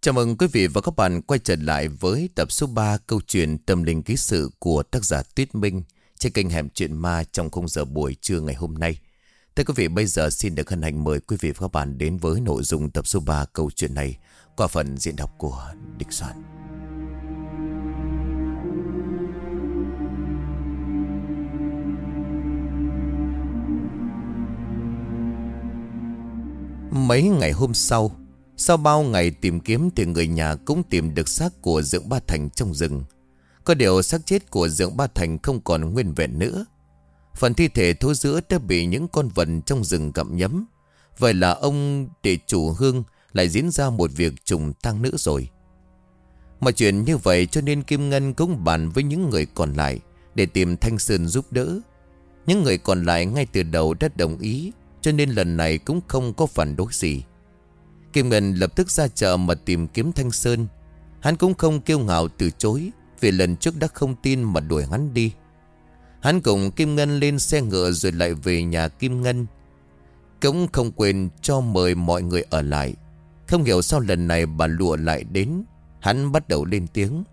Chào mừng quý vị và các bạn quay trở lại với tập số 3 câu chuyện tâm linh ký sự của tác giả Tuyết Minh trên kênh Hẻm Chuyện Ma trong khung giờ buổi trưa ngày hôm nay. Thưa quý vị, bây giờ xin được hân hạnh mời quý vị và các bạn đến với nội dung tập số 3 câu chuyện này qua phần diễn đọc của Địch Soạn. Mấy ngày hôm sau, sau bao ngày tìm kiếm thì người nhà cũng tìm được xác của Dượng Ba Thành trong rừng. Có điều xác chết của Dượng Ba Thành không còn nguyên vẹn nữa. Phần thi thể thối rữa đã bị những con vật trong rừng gặm nhấm. Vậy là ông địa chủ Hương lại diễn ra một việc trùng tang nữa rồi. Mọi chuyện như vậy cho nên Kim Ngân cũng bàn với những người còn lại để tìm Thanh Sơn giúp đỡ. Những người còn lại ngay từ đầu đã đồng ý, cho nên lần này cũng không có phản đối gì. Kim Ngân lập tức ra chợ mà tìm kiếm Thanh Sơn. Hắn cũng không kiêu ngạo từ chối, vì lần trước đã không tin mà đuổi hắn đi. Hắn cùng Kim Ngân lên xe ngựa rồi lại về nhà Kim Ngân. Cũng không quên cho mời mọi người ở lại. Không hiểu sao lần này bà Lụa lại đến. Hắn bắt đầu lên tiếng: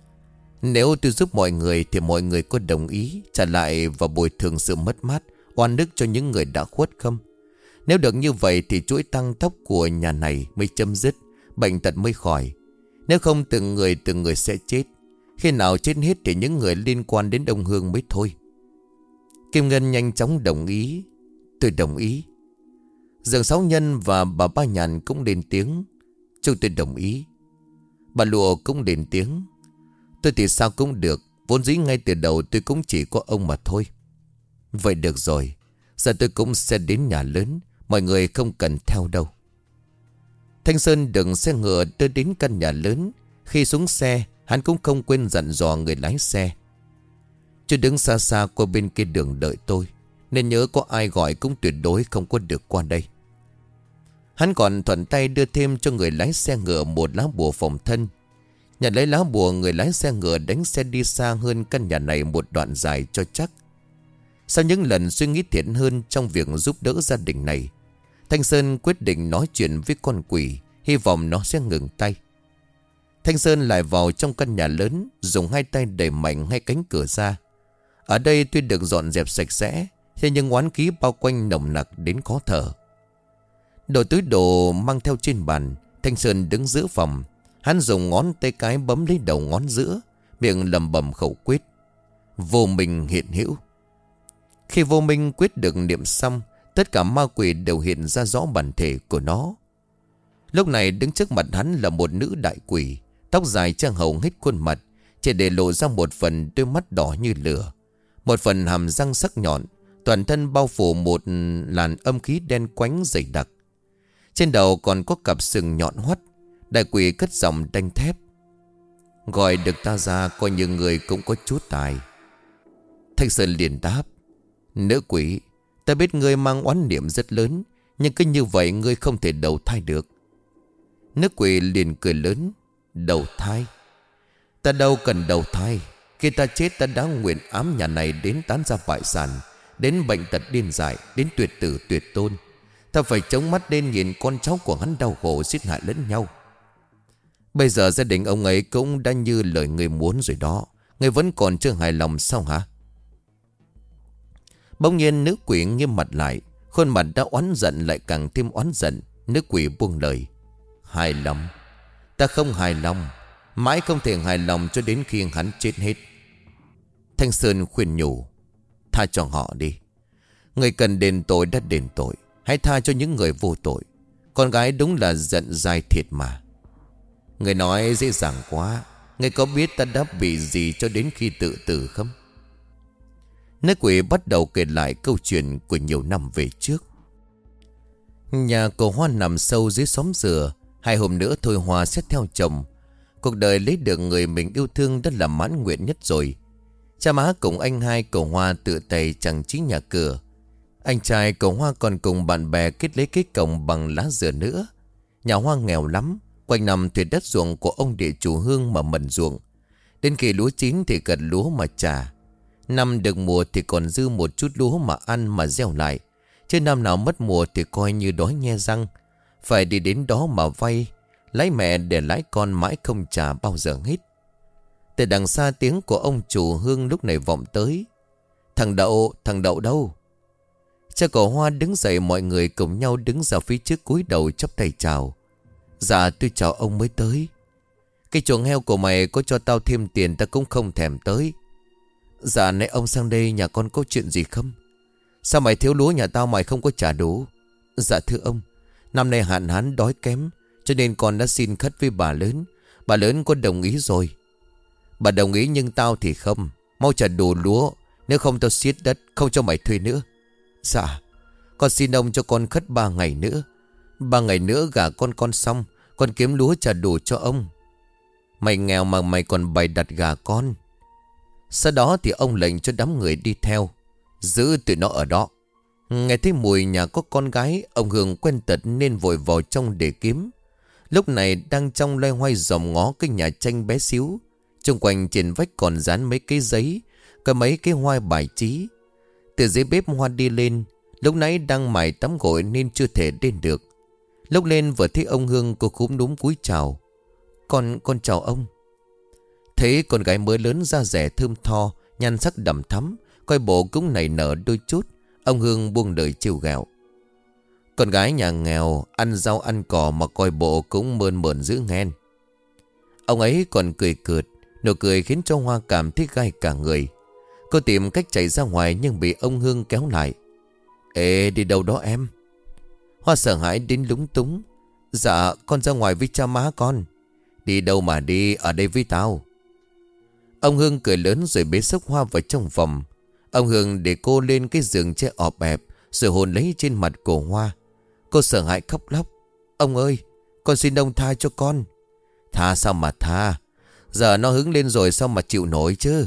"Nếu tôi giúp mọi người thì mọi người có đồng ý trả lại và bồi thường sự mất mát, oan ức cho những người đã khuất không? Nếu được như vậy thì chuỗi tăng tóc của nhà này mới chấm dứt, bệnh tật mới khỏi. Nếu không từng người sẽ chết. Khi nào chết hết thì những người liên quan đến Đông Hương mới thôi." Kim Ngân nhanh chóng đồng ý: "Tôi đồng ý." Dượng Sáu Nhân và bà Ba Nhàn cũng lên tiếng: "Chúng tôi đồng ý." Bà Lụa cũng lên tiếng: "Tôi thì sao cũng được, vốn dĩ ngay từ đầu tôi cũng chỉ có ông mà thôi." "Vậy được rồi, giờ tôi cũng sẽ đến nhà lớn, mọi người không cần theo đâu." Thanh Sơn đừng xe ngựa đưa đến căn nhà lớn. Khi xuống xe, hắn cũng không quên dặn dò người lái xe: "Chú đứng xa xa qua bên kia đường đợi tôi, nên nhớ có ai gọi cũng tuyệt đối không có được qua đây." Hắn còn thuận tay đưa thêm cho người lái xe ngựa một lá bùa phòng thân. Nhận lấy lá bùa, người lái xe ngựa đánh xe đi xa hơn căn nhà này một đoạn dài cho chắc. Sau những lần suy nghĩ thiện hơn trong việc giúp đỡ gia đình này, Thanh Sơn quyết định nói chuyện với con quỷ, hy vọng nó sẽ ngừng tay. Thanh Sơn lại vào trong căn nhà lớn, dùng hai tay đẩy mạnh hai cánh cửa ra. Ở đây tuy được dọn dẹp sạch sẽ, thế nhưng oán khí bao quanh nồng nặc đến khó thở. Đồ túi đồ mang theo trên bàn, Thanh Sơn đứng giữa phòng. Hắn dùng ngón tay cái bấm lấy đầu ngón giữa, miệng lẩm bẩm khẩu quyết: "Vô minh hiện hữu." Khi vô minh quyết được niệm xong, tất cả ma quỷ đều hiện ra rõ bản thể của nó. Lúc này đứng trước mặt hắn là một nữ đại quỷ, tóc dài trang hầu hết khuôn mặt, chỉ để lộ ra một phần đôi mắt đỏ như lửa, một phần hàm răng sắc nhọn, toàn thân bao phủ một làn âm khí đen quánh dày đặc. Trên đầu còn có cặp sừng nhọn hoắt. Đại quỷ cất giọng đanh thép: "Gọi được ta ra coi như người cũng có chút tài." Thanh Sơn liền đáp: "Nữ quỷ, ta biết ngươi mang oán niệm rất lớn, nhưng cứ như vậy ngươi không thể đầu thai được." Nữ quỷ liền cười lớn: "Đầu thai? Ta đâu cần đầu thai. Khi ta chết ta đã nguyện ám nhà này đến tán gia bại sản, đến bệnh tật điên dại, đến tuyệt tử tuyệt tôn. Ta phải chống mắt lên nhìn con cháu của hắn đau khổ giết hại lẫn nhau. Bây giờ gia đình ông ấy cũng đã như lời người muốn rồi đó. Người vẫn còn chưa hài lòng sao hả?" Bỗng nhiên nữ quỷ nghiêm mặt lại, khuôn mặt đã oán giận lại càng thêm oán giận. Nữ quỷ buông lời: "Hài lòng? Ta không hài lòng. Mãi không thể hài lòng cho đến khi hắn chết hết." Thanh Sơn khuyên nhủ: "Tha cho họ đi. Người cần đền tội đã đền tội, hãy tha cho những người vô tội. Con gái đúng là giận dai thiệt mà." "Người nói dễ dàng quá. Người có biết ta đã bị gì cho đến khi tự tử không?" Nữ quỷ bắt đầu kể lại câu chuyện của nhiều năm về trước. Nhà cô Hoa nằm sâu dưới xóm dừa. 2 hôm nữa thôi Hoa sẽ theo chồng. Cuộc đời lấy được người mình yêu thương đã là mãn nguyện nhất rồi. Cha má cùng anh hai cậu Hoa tự tay chẳng chí nhà cửa. Anh trai cậu Hoa còn cùng bạn bè kết lấy cái cổng bằng lá dừa nữa. Nhà Hoa nghèo lắm, quanh năm thuê đất ruộng của ông địa chủ Hương mà mần ruộng. Đến khi lúa chín thì gặt lúa mà trả. Năm được mùa thì còn dư một chút lúa mà ăn mà gieo lại. Chứ năm nào mất mùa thì coi như đói nhe răng. Phải đi đến đó mà vay. Lái mẹ để lái con mãi không trả bao giờ hết. Từ đằng xa tiếng của ông chủ Hương lúc này vọng tới. Thằng Đậu đâu? Cha cậu Hoa đứng dậy, mọi người cùng nhau đứng ra phía trước cúi đầu chắp tay chào. Dạ tôi chào ông mới tới. Cái chuồng heo của mày có cho tao thêm tiền ta cũng không thèm tới. Dạ nãy ông sang đây nhà con có chuyện gì không? Sao mày thiếu lúa nhà tao mày không có trả đủ? Dạ thưa ông, năm nay hạn hán đói kém, cho nên con đã xin khất với bà lớn. Bà lớn có đồng ý rồi. Bà đồng ý nhưng tao thì không. Mau trả đủ lúa, nếu không tao xiết đất, không cho mày thuê nữa. Dạ, con xin ông cho con khất 3 ngày nữa. 3 ngày nữa gả con xong, con kiếm lúa trả đủ cho ông. Mày nghèo mà mày còn bày đặt gả con. Sau đó thì ông lệnh cho đám người đi theo, giữ tụi nó ở đó. Nghe thấy mùi nhà có con gái, ông Hương quen tật nên vội vào trong để kiếm. Lúc này đang trong loay hoay dòm ngó cái nhà tranh bé xíu. Xung quanh trên vách còn dán mấy cái giấy, có mấy cái hoa bài trí. Từ dưới bếp Hoa đi lên. Lúc nãy đang mải tắm gội nên chưa thể lên được. Lúc lên vừa thấy ông Hương, cô cúm núm cúi chào. Con chào ông. Thấy con gái mới lớn da rẻ thơm tho, nhan sắc đậm thắm, coi bộ cũng nảy nở đôi chút. Ông Hương buông lời trêu ghẹo. Con gái nhà nghèo, ăn rau ăn cỏ mà coi bộ cũng mơn mởn dữ nghen. Ông ấy còn cười cợt, nụ cười khiến cho Hoa cảm thấy gai cả người. Cô tìm cách chạy ra ngoài nhưng bị ông Hương kéo lại. Ê, đi đâu đó em? Hoa sợ hãi đến lúng túng. Dạ, con ra ngoài với cha má con. Đi đâu mà đi, ở đây với tao. Ông Hương cười lớn rồi bế xốc Hoa vào trong phòng. Ông Hương để cô lên cái giường tre ọp ẹp, rồi hôn lấy trên mặt của Hoa. Cô sợ hãi khóc lóc. Ông ơi, con xin ông tha cho con. Tha sao mà tha? Giờ nó hứng lên rồi sao mà chịu nổi chứ?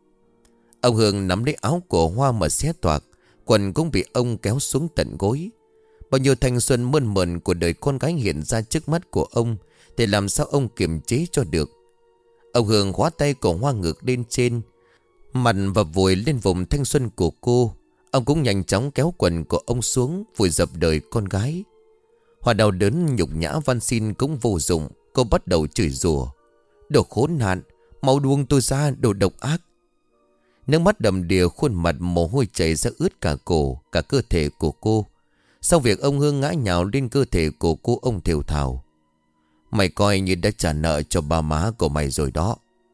Ông Hương nắm lấy áo của Hoa mà xé toạc. Quần cũng bị ông kéo xuống tận gối. Bao nhiêu thanh xuân mơn mởn của đời con gái hiện ra trước mắt của ông, thì làm sao ông kiềm chế cho được. Ông Hương khóa tay của Hoa ngược lên trên, mặt và vùi lên vùng thanh xuân của cô. Ông cũng nhanh chóng kéo quần của ông xuống, vùi dập đời con gái. Hoa đau đớn nhục nhã van xin cũng vô dụng. Cô bắt đầu chửi rủa. Đồ khốn nạn, mau buông tôi ra, đồ độc ác. Nước mắt đầm đìa khuôn mặt, mồ hôi chảy ra ướt cả cổ, cả cơ thể của cô. Sau việc ông Hương ngã nhào lên cơ thể của cô, ông thều thào. Mày coi như đã trả nợ cho ba má của mày rồi đó.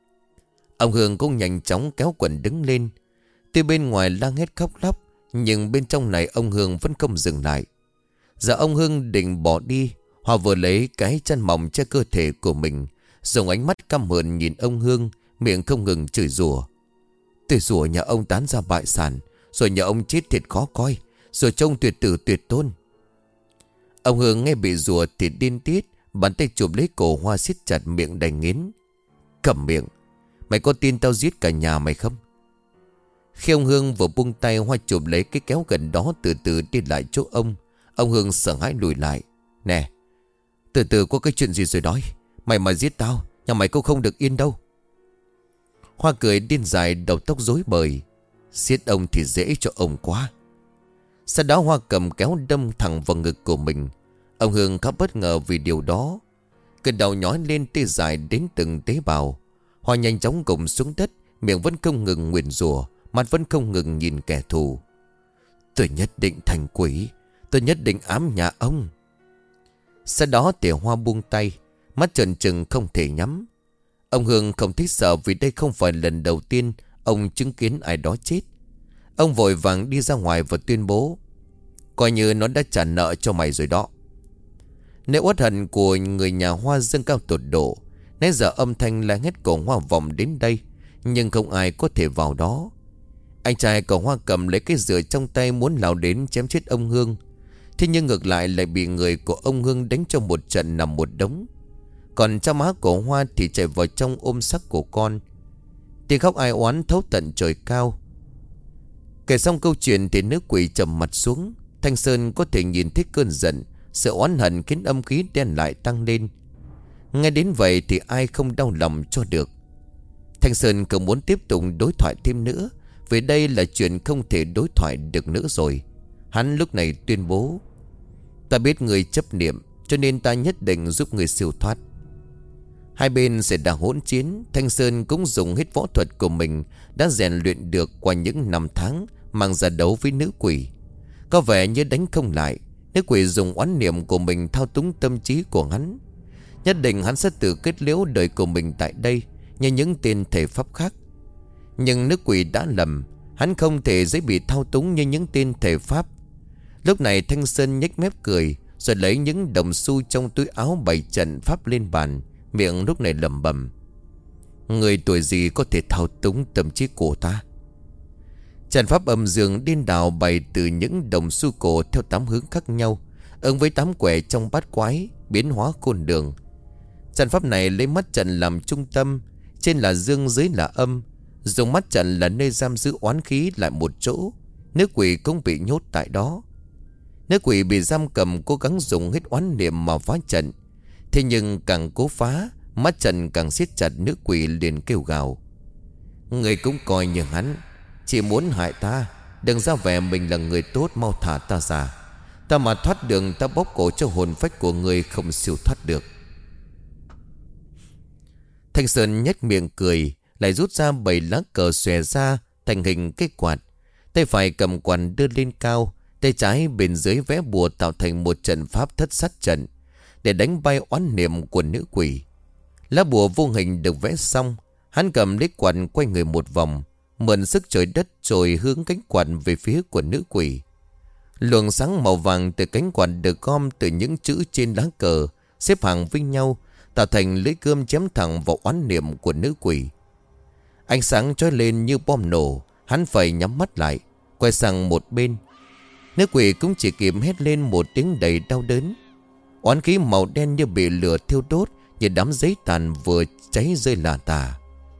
Ông Hương cũng nhanh chóng kéo quần đứng lên. Từ bên ngoài la hét khóc lóc, nhưng bên trong này ông Hương vẫn không dừng lại. Giờ ông Hương định bỏ đi. Hoa vừa lấy cái chân mỏng che cơ thể của mình, dùng ánh mắt căm hờn nhìn ông Hương, miệng không ngừng chửi rủa. Tôi rủa nhà ông tán ra bại sản, rồi nhà ông chết thiệt khó coi, rồi trông tuyệt tử tuyệt tôn. Ông Hương nghe bị rủa thì điên tiết, bàn tay chụp lấy cổ Hoa siết chặt miệng đầy nghiến. Cầm miệng, mày có tin tao giết cả nhà mày không? Khi ông Hương vừa buông tay, Hoa chụp lấy cái kéo gần đó, từ từ đi lại chỗ ông. Ông Hương sợ hãi lùi lại. Nè, từ từ, có cái chuyện gì rồi nói. Mày mà giết tao, nhà mày cũng không được yên đâu. Hoa cười điên dài, đầu tóc rối bời. Giết ông thì dễ cho ông quá. Sau đó Hoa cầm kéo đâm thẳng vào ngực của mình. Ông Hương khá bất ngờ vì điều đó. Cơn đau nhói lên tê dài đến từng tế bào. Hoa nhanh chóng gục xuống đất, miệng vẫn không ngừng nguyền rủa, mặt vẫn không ngừng nhìn kẻ thù. Tôi nhất định thành quỷ, tôi nhất định ám nhà ông. Sau đó thì Hoa buông tay, mắt trợn trừng không thể nhắm. Ông Hương không thích sợ vì đây không phải lần đầu tiên ông chứng kiến ai đó chết. Ông vội vàng đi ra ngoài và tuyên bố. Coi như nó đã trả nợ cho mày rồi đó. Nếu uất hận của người nhà Hoa dâng cao tột độ, nãy giờ âm thanh la hét của Hoa vọng đến đây, nhưng không ai có thể vào đó. Anh trai của Hoa cầm lấy cái dựa trong tay muốn lao đến chém chết ông Hương. Thế nhưng ngược lại lại bị người của ông Hương đánh cho một trận nằm một đống. Còn cha má của Hoa thì chạy vào trong ôm xác của con. Tiếng khóc ai oán thấu tận trời cao. Kể xong câu chuyện thì nữ quỷ trầm mặt xuống. Thanh Sơn có thể nhìn thấy cơn giận, sự oán hận khiến âm khí đen lại tăng lên. Nghe đến vậy thì ai không đau lòng cho được. Thanh Sơn không muốn tiếp tục đối thoại thêm nữa, vì đây là chuyện không thể đối thoại được nữa rồi. Hắn lúc này tuyên bố. Ta biết người chấp niệm, cho nên ta nhất định giúp người siêu thoát. Hai bên sẽ đã hỗn chiến. Thanh Sơn cũng dùng hết võ thuật của mình đã rèn luyện được qua những năm tháng mang ra đấu với nữ quỷ. Có vẻ như đánh không lại. Nữ quỷ dùng oán niệm của mình thao túng tâm trí của hắn. Nhất định hắn sẽ tự kết liễu đời của mình tại đây như những tên thể pháp khác. Nhưng nữ quỷ đã lầm. Hắn không thể dễ bị thao túng như những tên thể pháp. Lúc này Thanh Sơn nhếch mép cười, rồi lấy những đồng xu trong túi áo bày trận pháp lên bàn. Miệng lúc này lẩm bẩm: người tuổi gì có thể thao túng tâm trí của ta? Trận pháp âm dương điên đảo bày từ những đồng xu cổ theo 8 hướng khác nhau, ứng với 8 quẻ trong bát quái, biến hóa khôn đường. Trận pháp này lấy mắt trận làm trung tâm, trên là dương dưới là âm. Dùng mắt trận là nơi giam giữ oán khí lại một chỗ. Nữ quỷ cũng bị nhốt tại đó. Nữ quỷ bị giam cầm cố gắng dùng hết oán niệm mà phá trận. Thế nhưng càng cố phá, mắt trận càng siết chặt. Nữ quỷ liền kêu gào: người cũng coi như hắn chỉ muốn hại ta. Đừng ra vẻ mình là người tốt, mau thả ta ra. Ta mà thoát đường, ta bóp cổ cho hồn phách của người không siêu thoát được. Thanh Sơn nhếch miệng cười, lại rút ra 7 lá cờ xòe ra thành hình cây quạt. Tay phải cầm quạt đưa lên cao, tay trái bên dưới vẽ bùa tạo thành một trận pháp thất sát trận để đánh bay oán niệm của nữ quỷ. Lá bùa vô hình được vẽ xong, hắn cầm lấy quạt quay người một vòng, mượn sức trời đất rồi hướng cánh quạt về phía của nữ quỷ. Luồng sáng màu vàng từ cánh quạt được gom từ những chữ trên lá cờ, xếp hàng với nhau, tạo thành lưỡi cơm chém thẳng vào oán niệm của nữ quỷ. Ánh sáng chói lên như bom nổ, hắn phải nhắm mắt lại, quay sang một bên. Nữ quỷ cũng chỉ kịp hét lên một tiếng đầy đau đớn. Oán khí màu đen như bị lửa thiêu đốt, như đám giấy tàn vừa cháy rơi lả tả.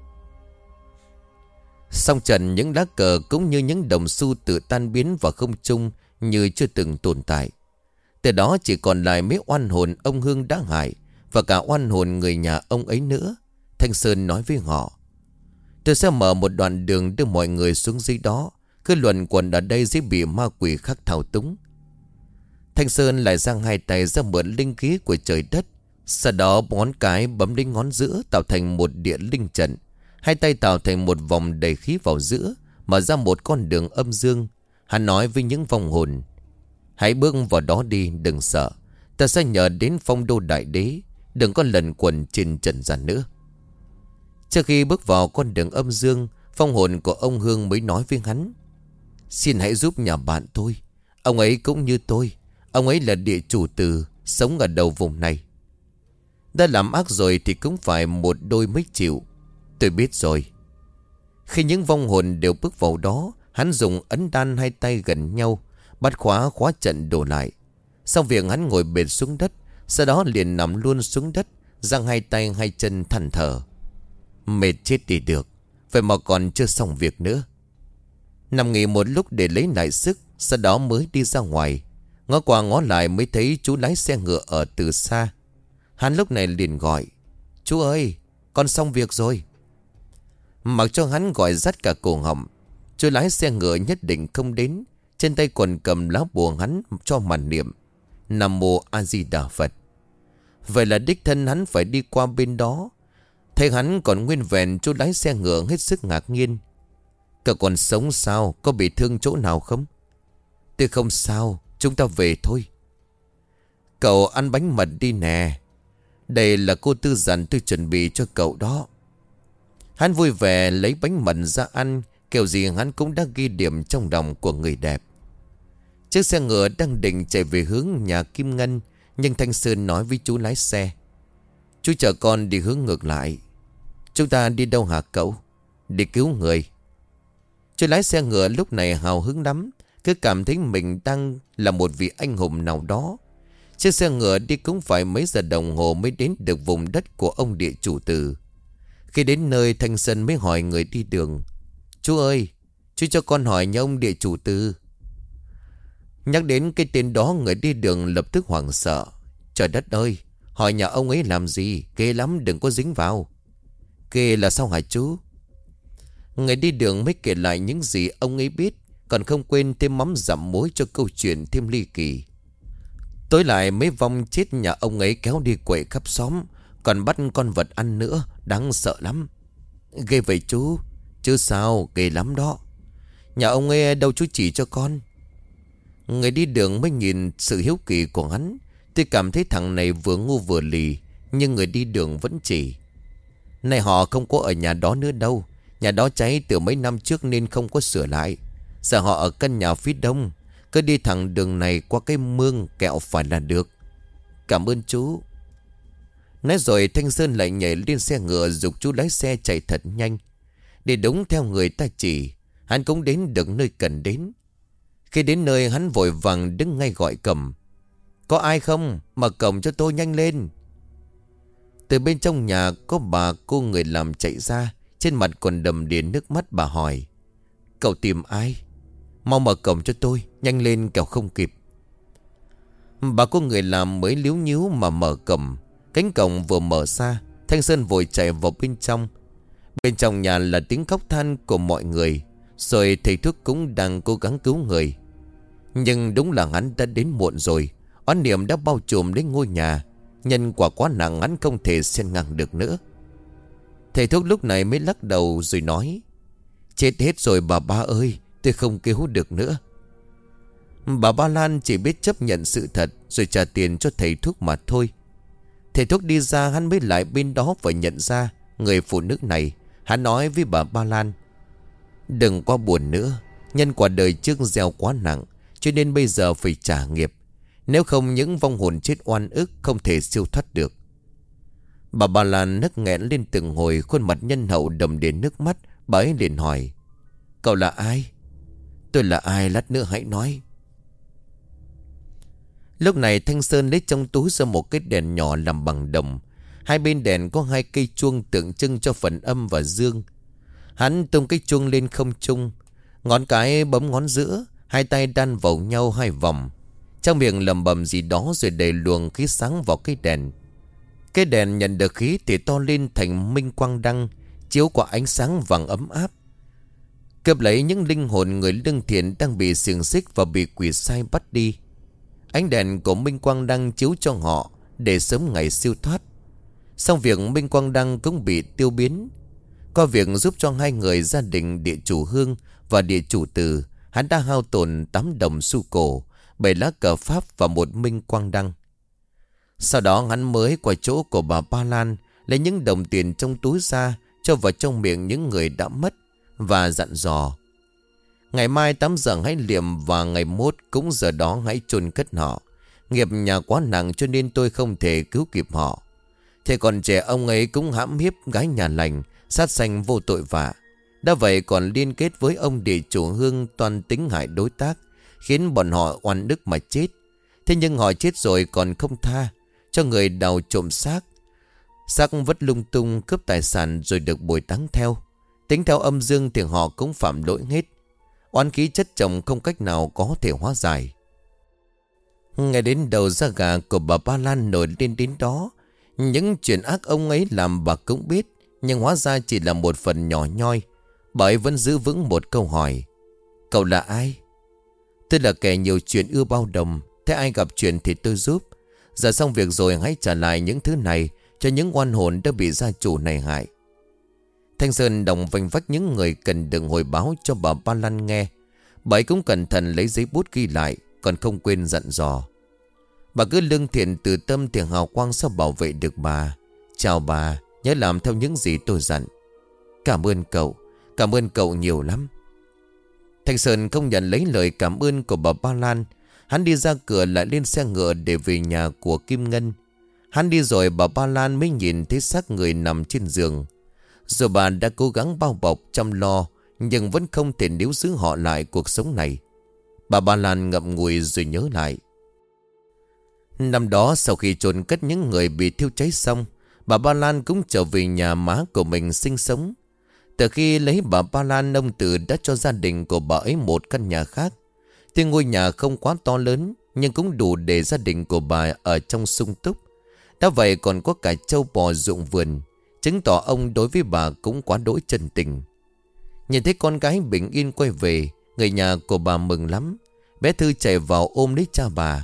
Xong trận, những lá cờ cũng như những đồng xu tự tan biến vào không trung như chưa từng tồn tại. Từ đó chỉ còn lại mấy oan hồn ông Hương đã hại và cả oan hồn người nhà ông ấy nữa. Thanh Sơn nói với họ: tôi sẽ mở một đoạn đường đưa mọi người xuống dưới đó. Cứ luẩn quẩn ở đây dễ bị ma quỷ khác thao túng. Thanh Sơn lại giang hai tay ra mượn linh khí của trời đất. Sau đó ngón cái bấm đến ngón giữa tạo thành một địa linh trận. Hai tay tạo thành một vòng đầy khí vào giữa, mở ra một con đường âm dương. Hắn nói với những vong hồn: hãy bước vào đó đi, đừng sợ. Ta sẽ nhờ đến phong đô đại đế. Đừng có lần quần trên trần gian nữa. Trước khi bước vào con đường âm dương, phong hồn của ông Hương mới nói với hắn: xin hãy giúp nhà bạn tôi. Ông ấy cũng như tôi. Ông ấy là địa chủ tử, sống ở đầu vùng này. Đã làm ác rồi thì cũng phải một đôi mới chịu. Tôi biết rồi. Khi những vong hồn đều bước vào đó, hắn dùng ấn đan hai tay gần nhau, bắt khóa trận đổ lại. Xong việc hắn ngồi bệt xuống đất, sau đó liền nằm luôn xuống đất, giang hai tay hai chân than thở: mệt chết đi được, vậy mà còn chưa xong việc nữa. Nằm nghỉ một lúc để lấy lại sức, sau đó mới đi ra ngoài. Ngó qua ngó lại mới thấy chú lái xe ngựa ở từ xa. Hắn lúc này liền gọi: chú ơi, con xong việc rồi. Mặc cho hắn gọi rắt cả cổ họng, chú lái xe ngựa nhất định không đến. Trên tay còn cầm lá bùa hắn cho màn niệm: Nam Mô A Di Đà Phật. Vậy là đích thân hắn phải đi qua bên đó. Thấy hắn còn nguyên vẹn, chú lái xe ngựa hết sức ngạc nhiên: cậu còn sống sao? Có bị thương chỗ nào không? Tôi không sao, chúng ta về thôi. Cậu ăn bánh mật đi nè. Đây là cô Tư dặn tôi chuẩn bị cho cậu đó. Hắn vui vẻ lấy bánh mật ra ăn. Kiểu gì hắn cũng đã ghi điểm trong lòng của người đẹp. Chiếc xe ngựa đang định chạy về hướng nhà Kim Ngân, nhưng Thanh Sơn nói với chú lái xe: chú chở con đi hướng ngược lại. Chúng ta đi đâu hả cậu? Đi cứu người. Chú lái xe ngựa lúc này hào hứng lắm, cứ cảm thấy mình đang là một vị anh hùng nào đó. Chiếc xe ngựa đi cũng phải mấy giờ đồng hồ mới đến được vùng đất của ông địa chủ tử. Khi đến nơi, Thanh Sơn mới hỏi người đi đường: chú ơi, chú cho con hỏi nhà ông địa chủ tử. Nhắc đến cái tên đó, người đi đường lập tức hoảng sợ: trời đất ơi, hỏi nhà ông ấy làm gì? Ghê lắm, đừng có dính vào. Ghê là sao hả chú? Người đi đường mới kể lại những gì ông ấy biết, còn không quên thêm mắm dặm muối cho câu chuyện thêm ly kỳ. Tối lại mấy vong chết nhà ông ấy kéo đi quậy khắp xóm. Còn bắt con vật ăn nữa. Đáng sợ lắm. Ghê vậy chú. Chứ sao, ghê lắm đó. Nhà ông ấy đâu chú chỉ cho con. Người đi đường mới nhìn sự hiếu kỳ của hắn. Tôi cảm thấy thằng này vừa ngu vừa lì. Nhưng người đi đường vẫn chỉ. Này họ không có ở nhà đó nữa đâu. Nhà đó cháy từ mấy năm trước nên không có sửa lại. Giờ họ ở căn nhà phía đông. Cứ đi thẳng đường này qua cái mương kẹo phải là được. Cảm ơn chú. Nói rồi Thanh Sơn lại nhảy lên xe ngựa giục chú lái xe chạy thật nhanh. Để đúng theo người ta chỉ. Hắn cũng đến được nơi cần đến. Khi đến nơi hắn vội vàng đứng ngay gọi cầm. Có ai không? Mở cổng cho tôi nhanh lên. Từ bên trong nhà có bà cô người làm chạy ra. Trên mặt còn đầm đìa nước mắt. Bà hỏi: Cậu tìm ai? Mau mở cổng cho tôi, nhanh lên kẻo không kịp. Bà cô người làm mới líu nhíu mà mở cổng. Cánh cổng vừa mở ra, Thanh Sơn vội chạy vào bên trong. Bên trong nhà là tiếng khóc than của mọi người. Rồi thầy thuốc cũng đang cố gắng cứu người. Nhưng đúng là hắn đã đến muộn rồi. Oán niệm đã bao trùm đến ngôi nhà. Nhân quả quá nặng hắn không thể xen ngang được nữa. Thầy thuốc lúc này mới lắc đầu rồi nói: Chết hết rồi bà ba ơi, tôi không cứu được nữa. Bà Ba Lan chỉ biết chấp nhận sự thật rồi trả tiền cho thầy thuốc mà thôi. Thầy thuốc đi ra hắn mới lại bên đó và nhận ra người phụ nữ này. Hắn nói với bà Ba Lan: Đừng quá buồn nữa. Nhân quả đời trước gieo quá nặng, cho nên bây giờ phải trả nghiệp. Nếu không những vong hồn chết oan ức không thể siêu thoát được. Bà Ba Lan nấc nghẹn lên từng hồi, khuôn mặt nhân hậu đầm đìa nước mắt. Bà ấy liền hỏi: Cậu là ai? Tôi là ai lát nữa hãy nói. Lúc này Thanh Sơn lấy trong túi ra một cái đèn nhỏ làm bằng đồng. Hai bên đèn có hai cây chuông tượng trưng cho phần âm và dương. Hắn tung cái chuông lên không trung, ngón cái bấm ngón giữa, hai tay đan vào nhau hai vòng. Trong miệng lẩm bẩm gì đó rồi đầy luồng khí sáng vào cái đèn. Cái đèn nhận được khí thì to lên thành minh quang đăng, chiếu qua ánh sáng vàng ấm áp, cướp lấy những linh hồn người lương thiện đang bị xiềng xích và bị quỷ sai bắt đi. Ánh đèn của minh quang đăng chiếu cho họ để sớm ngày siêu thoát. Xong việc minh quang đăng cũng bị tiêu biến. Qua việc giúp cho hai người gia đình địa chủ Hương và địa chủ Từ, hắn đã hao tổn 8 đồng xu cổ, 7 lá cờ Pháp và một minh quang đăng. Sau đó hắn mới qua chỗ của bà Ba Lan, lấy những đồng tiền trong túi ra cho vào trong miệng những người đã mất và dặn dò: Ngày mai 8 giờ hãy liệm và ngày mốt cũng giờ đó hãy chôn cất họ. Nghiệp nhà quá nặng cho nên tôi không thể cứu kịp họ. Thế còn trẻ ông ấy cũng hãm hiếp gái nhà lành, sát sanh vô tội vạ. Đã vậy còn liên kết với ông địa chủ Hương toàn tính hại đối tác, khiến bọn họ oan ức mà chết. Thế nhưng họ chết rồi còn không tha, cho người đào trộm xác vất lung tung cướp tài sản rồi được bồi táng theo. Tính theo âm dương thì họ cũng phạm lỗi hết. Oán khí chất chồng không cách nào có thể hóa giải. Ngay đến đầu da gà của bà Ba Lan nổi lên đến đó. Những chuyện ác ông ấy làm bà cũng biết, nhưng hóa ra chỉ là một phần nhỏ nhoi. Bà ấy vẫn giữ vững một câu hỏi: Cậu là ai? Tôi là kẻ nhiều chuyện ưa bao đồng. Thế ai gặp chuyện thì tôi giúp. Giờ xong việc rồi hãy trả lại những thứ này cho những oan hồn đã bị gia chủ này hại. Thanh Sơn đồng vành vách những người cần đừng hồi báo cho bà Ba Lan nghe. Bà ấy cũng cẩn thận lấy giấy bút ghi lại, còn không quên dặn dò: Bà cứ lương thiện từ tâm thì hào quang sao bảo vệ được bà. Chào bà, nhớ làm theo những gì tôi dặn. Cảm ơn cậu nhiều lắm. Thanh Sơn không nhận lấy lời cảm ơn của bà Ba Lan. Hắn đi ra cửa lại lên xe ngựa để về nhà của Kim Ngân. Hắn đi rồi bà Ba Lan mới nhìn thấy xác người nằm trên giường. Dù bà đã cố gắng bao bọc chăm lo, nhưng vẫn không thể níu giữ họ lại cuộc sống này. Bà Ba Lan ngậm ngùi rồi nhớ lại. Năm đó sau khi chôn cất những người bị thiêu cháy xong, bà Ba Lan cũng trở về nhà má của mình sinh sống. Từ khi lấy bà Ba Lan, ông Từ đã cho gia đình của bà ấy một căn nhà khác. Tuy ngôi nhà không quá to lớn, nhưng cũng đủ để gia đình của bà ở trong sung túc. Đã vậy còn có cả trâu bò ruộng vườn, chứng tỏ ông đối với bà cũng quá đỗi chân tình. Nhìn thấy con gái bình yên quay về, người nhà của bà mừng lắm. Bé Thư chạy vào ôm lấy cha bà.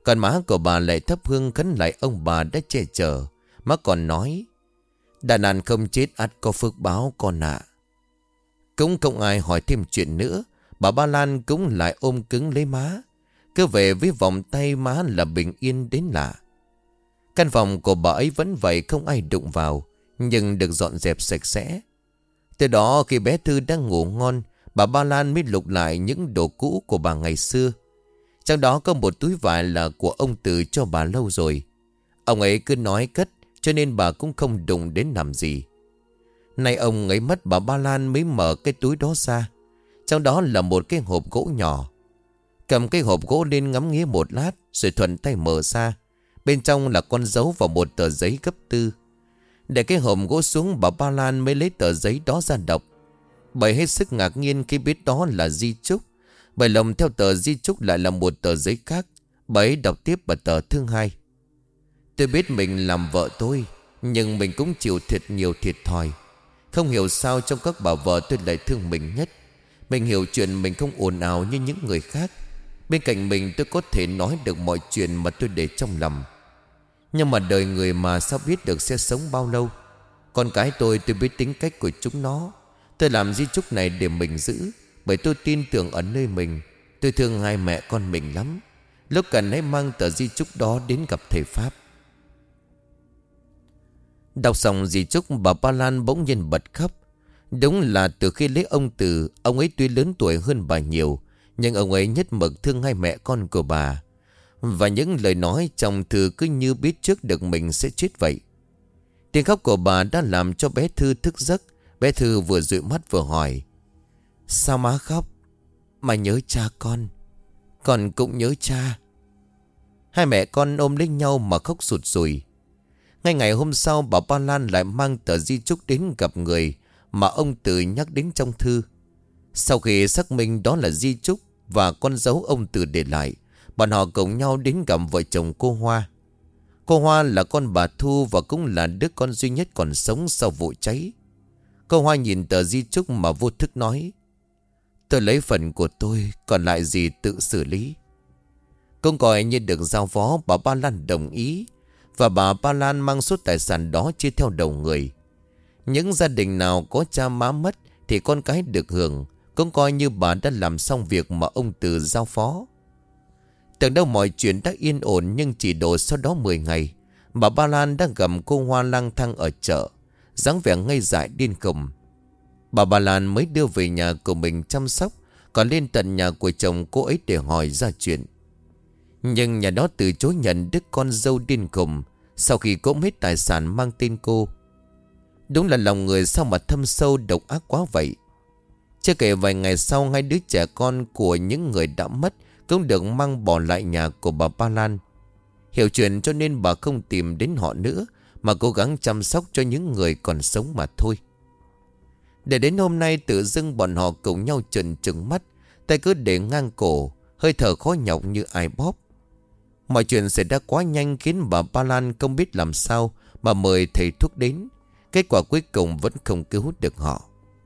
Còn má của bà lại thắp hương khấn lại ông bà đã che chở. Má còn nói: "Đàn nạn không chết ắt có phước báo con ạ." Cũng không ai hỏi thêm chuyện nữa. Bà Ba Lan cũng lại ôm cứng lấy má. Cứ về với vòng tay má là bình yên đến lạ. Căn phòng của bà ấy vẫn vậy, không ai đụng vào, nhưng được dọn dẹp sạch sẽ. Từ đó khi bé Thư đang ngủ ngon, bà Ba Lan mới lục lại những đồ cũ của bà ngày xưa. Trong đó có một túi vải là của ông Từ cho bà lâu rồi. Ông ấy cứ nói cất, cho nên bà cũng không đụng đến làm gì. Nay ông ấy mất, bà Ba Lan mới mở cái túi đó ra. Trong đó là một cái hộp gỗ nhỏ. Cầm cái hộp gỗ lên ngắm nghía một lát, rồi thuận tay mở ra. Bên trong là con dấu và một tờ giấy gấp tư. Để cái hộp gỗ xuống, bà Ba Lan mới lấy tờ giấy đó ra đọc. Bởi hết sức ngạc nhiên khi biết đó là di chúc. Bởi lồng theo tờ di chúc lại là một tờ giấy khác. Bà ấy đọc tiếp vào tờ thứ hai: "Tôi biết mình làm vợ tôi, nhưng mình cũng chịu thiệt nhiều thiệt thòi. Không hiểu sao trong các bà vợ tôi lại thương mình nhất. Mình hiểu chuyện mình không ồn ào như những người khác. Bên cạnh mình tôi có thể nói được mọi chuyện mà tôi để trong lòng. Nhưng mà đời người mà sao biết được sẽ sống bao lâu. Con cái tôi biết tính cách của chúng nó. Tôi làm di chúc này để mình giữ, bởi tôi tin tưởng ở nơi mình. Tôi thương hai mẹ con mình lắm. Lúc cần hãy mang tờ di chúc đó đến gặp thầy Pháp." Đọc xong di chúc, bà Ba Lan bỗng nhiên bật khóc. Đúng là từ khi lấy ông Từ, ông ấy tuy lớn tuổi hơn bà nhiều, nhưng ông ấy nhất mực thương hai mẹ con của bà. Và những lời nói trong thư cứ như biết trước được mình sẽ chết vậy. Tiếng khóc của bà đã làm cho bé Thư thức giấc. Bé Thư vừa dụi mắt vừa hỏi: "Sao má khóc?" "Má nhớ cha con." "Con cũng nhớ cha." Hai mẹ con ôm lấy nhau mà khóc sụt sùi. Ngay ngày hôm sau, bà Ba Lan lại mang tờ di chúc đến gặp người mà ông Từ nhắc đến trong thư. Sau khi xác minh đó là di chúc và con dấu ông Từ để lại, bọn họ cùng nhau đến gặp vợ chồng cô Hoa. Cô Hoa là con bà Thu và cũng là đứa con duy nhất còn sống sau vụ cháy. Cô Hoa nhìn tờ di chúc mà vô thức nói: "Tôi lấy phần của tôi, còn lại gì tự xử lý." Cũng coi như được giao phó, bà Ba Lan đồng ý. Và bà Ba Lan mang số tài sản đó chia theo đầu người. Những gia đình nào có cha má mất thì con cái được hưởng. Cũng coi như bà đã làm xong việc mà ông Từ giao phó. Tưởng đâu mọi chuyện đã yên ổn, nhưng chỉ độ sau đó 10 ngày, bà Ba Lan đã gặp cô Hoa lang thang ở chợ, dáng vẻ ngây dại điên khùng. Bà Ba Lan mới đưa về nhà của mình chăm sóc, còn lên tận nhà của chồng cô ấy để hỏi ra chuyện. Nhưng nhà đó từ chối nhận đứa con dâu điên khùng sau khi cốm hết tài sản mang tên cô. Đúng là lòng người sao mà thâm sâu độc ác quá vậy. Chưa kể vài ngày sau, hai đứa trẻ con của những người đã mất cũng được mang bỏ lại nhà của bà Ba Lan. Hiểu chuyện cho nên bà không tìm đến họ nữa, mà cố gắng chăm sóc cho những người còn sống mà thôi. Để đến hôm nay tự dưng bọn họ cùng nhau trợn trừng mắt, tay cứ để ngang cổ, hơi thở khó nhọc như ai bóp. Mọi chuyện xảy ra quá nhanh khiến bà Ba Lan không biết làm sao mà mời thầy thuốc đến. Kết quả cuối cùng vẫn không cứu được họ.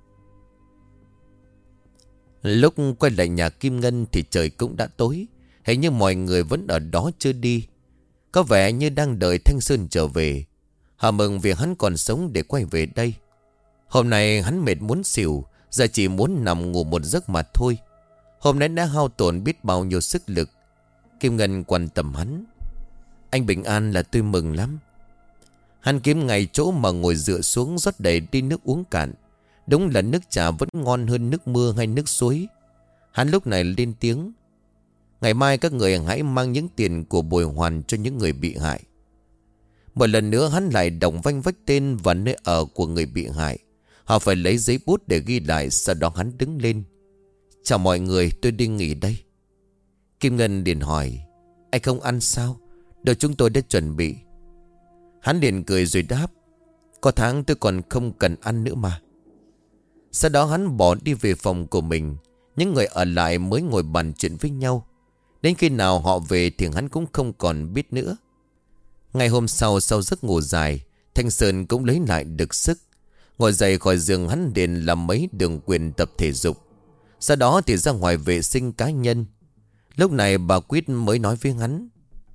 Lúc quay lại nhà Kim Ngân thì trời cũng đã tối. Hình như mọi người vẫn ở đó chưa đi. Có vẻ như đang đợi Thanh Sơn trở về. Họ mừng vì hắn còn sống để quay về đây. Hôm nay hắn mệt muốn xỉu, giờ chỉ muốn nằm ngủ một giấc mà thôi. Hôm nay đã hao tổn biết bao nhiêu sức lực. Kim Ngân quan tâm hắn: "Anh bình an là tôi mừng lắm." Hắn kiếm ngay chỗ mà ngồi dựa xuống, rót đầy đi nước uống cạn. Đúng là nước trà vẫn ngon hơn nước mưa hay nước suối. Hắn lúc này lên tiếng: "Ngày mai các người hãy mang những tiền của bồi hoàn cho những người bị hại." Một lần nữa hắn lại đọc vanh vách tên và nơi ở của người bị hại. Họ phải lấy giấy bút để ghi lại. Sau đó hắn đứng lên: "Chào mọi người, tôi đi nghỉ đây." Kim Ngân liền hỏi: "Anh không ăn sao? Đồ chúng tôi đã chuẩn bị." Hắn liền cười rồi đáp: "Có tháng tôi còn không cần ăn nữa mà." Sau đó hắn bỏ đi về phòng của mình. Những người ở lại mới ngồi bàn chuyện với nhau. Đến khi nào họ về thì hắn cũng không còn biết nữa. Ngày hôm sau giấc ngủ dài, Thanh Sơn cũng lấy lại được sức. Ngồi dậy khỏi giường, hắn liền làm mấy đường quyền tập thể dục. Sau đó thì ra ngoài vệ sinh cá nhân. Lúc này bà Quýt mới nói với hắn: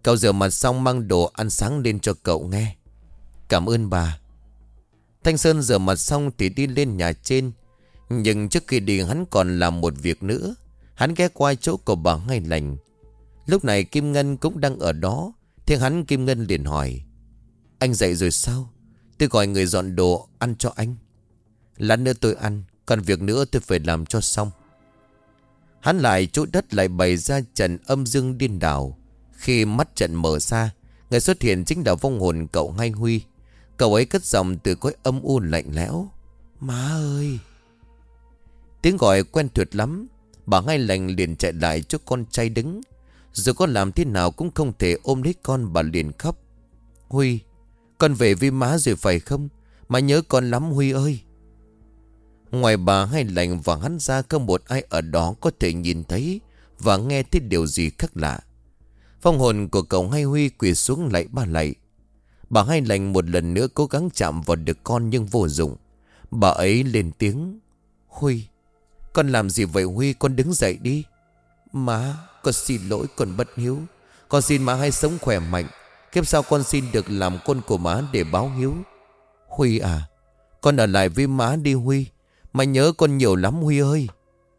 Cậu rửa mặt xong mang đồ ăn sáng lên cho cậu nghe. Cảm ơn bà. Thanh Sơn rửa mặt xong thì đi lên nhà trên. Nhưng trước khi đi hắn còn làm một việc nữa. Hắn ghé qua chỗ của bà Ngay Lành. Lúc này Kim Ngân cũng đang ở đó. Thế hắn Kim Ngân liền hỏi: Anh dậy rồi sao? Tôi gọi người dọn đồ ăn cho anh. Lát nữa tôi ăn, còn việc nữa tôi phải làm cho xong. Hắn lại chỗ đất lại bày ra trận âm dương điên đảo. Khi mắt trận mở ra, người xuất hiện chính là vong hồn cậu Ngay Huy. Cậu ấy cất giọng từ cõi âm u lạnh lẽo: Má ơi! Tiếng gọi quen thuộc lắm. Bà Ngay Lành liền chạy lại chỗ con trai đứng. Dù có làm thế nào cũng không thể ôm lấy con, bà liền khóc: Huy, con về với má rồi phải không? Má nhớ con lắm Huy ơi. Ngoài bà Ngay Lành và hắn ra, không một ai ở đó có thể nhìn thấy và nghe thấy điều gì khác lạ. Phong hồn của cậu Ngay Huy quỳ xuống lạy ba lạy. Bà Ngay Lành một lần nữa cố gắng chạm vào được con nhưng vô dụng. Bà ấy lên tiếng: Huy, con làm gì vậy Huy? Con đứng dậy đi. Má, con xin lỗi, con bất hiếu. Con xin má hãy sống khỏe mạnh. Kiếp sau con xin được làm con của má để báo hiếu. Huy à, con ở lại với má đi Huy. Má nhớ con nhiều lắm Huy ơi.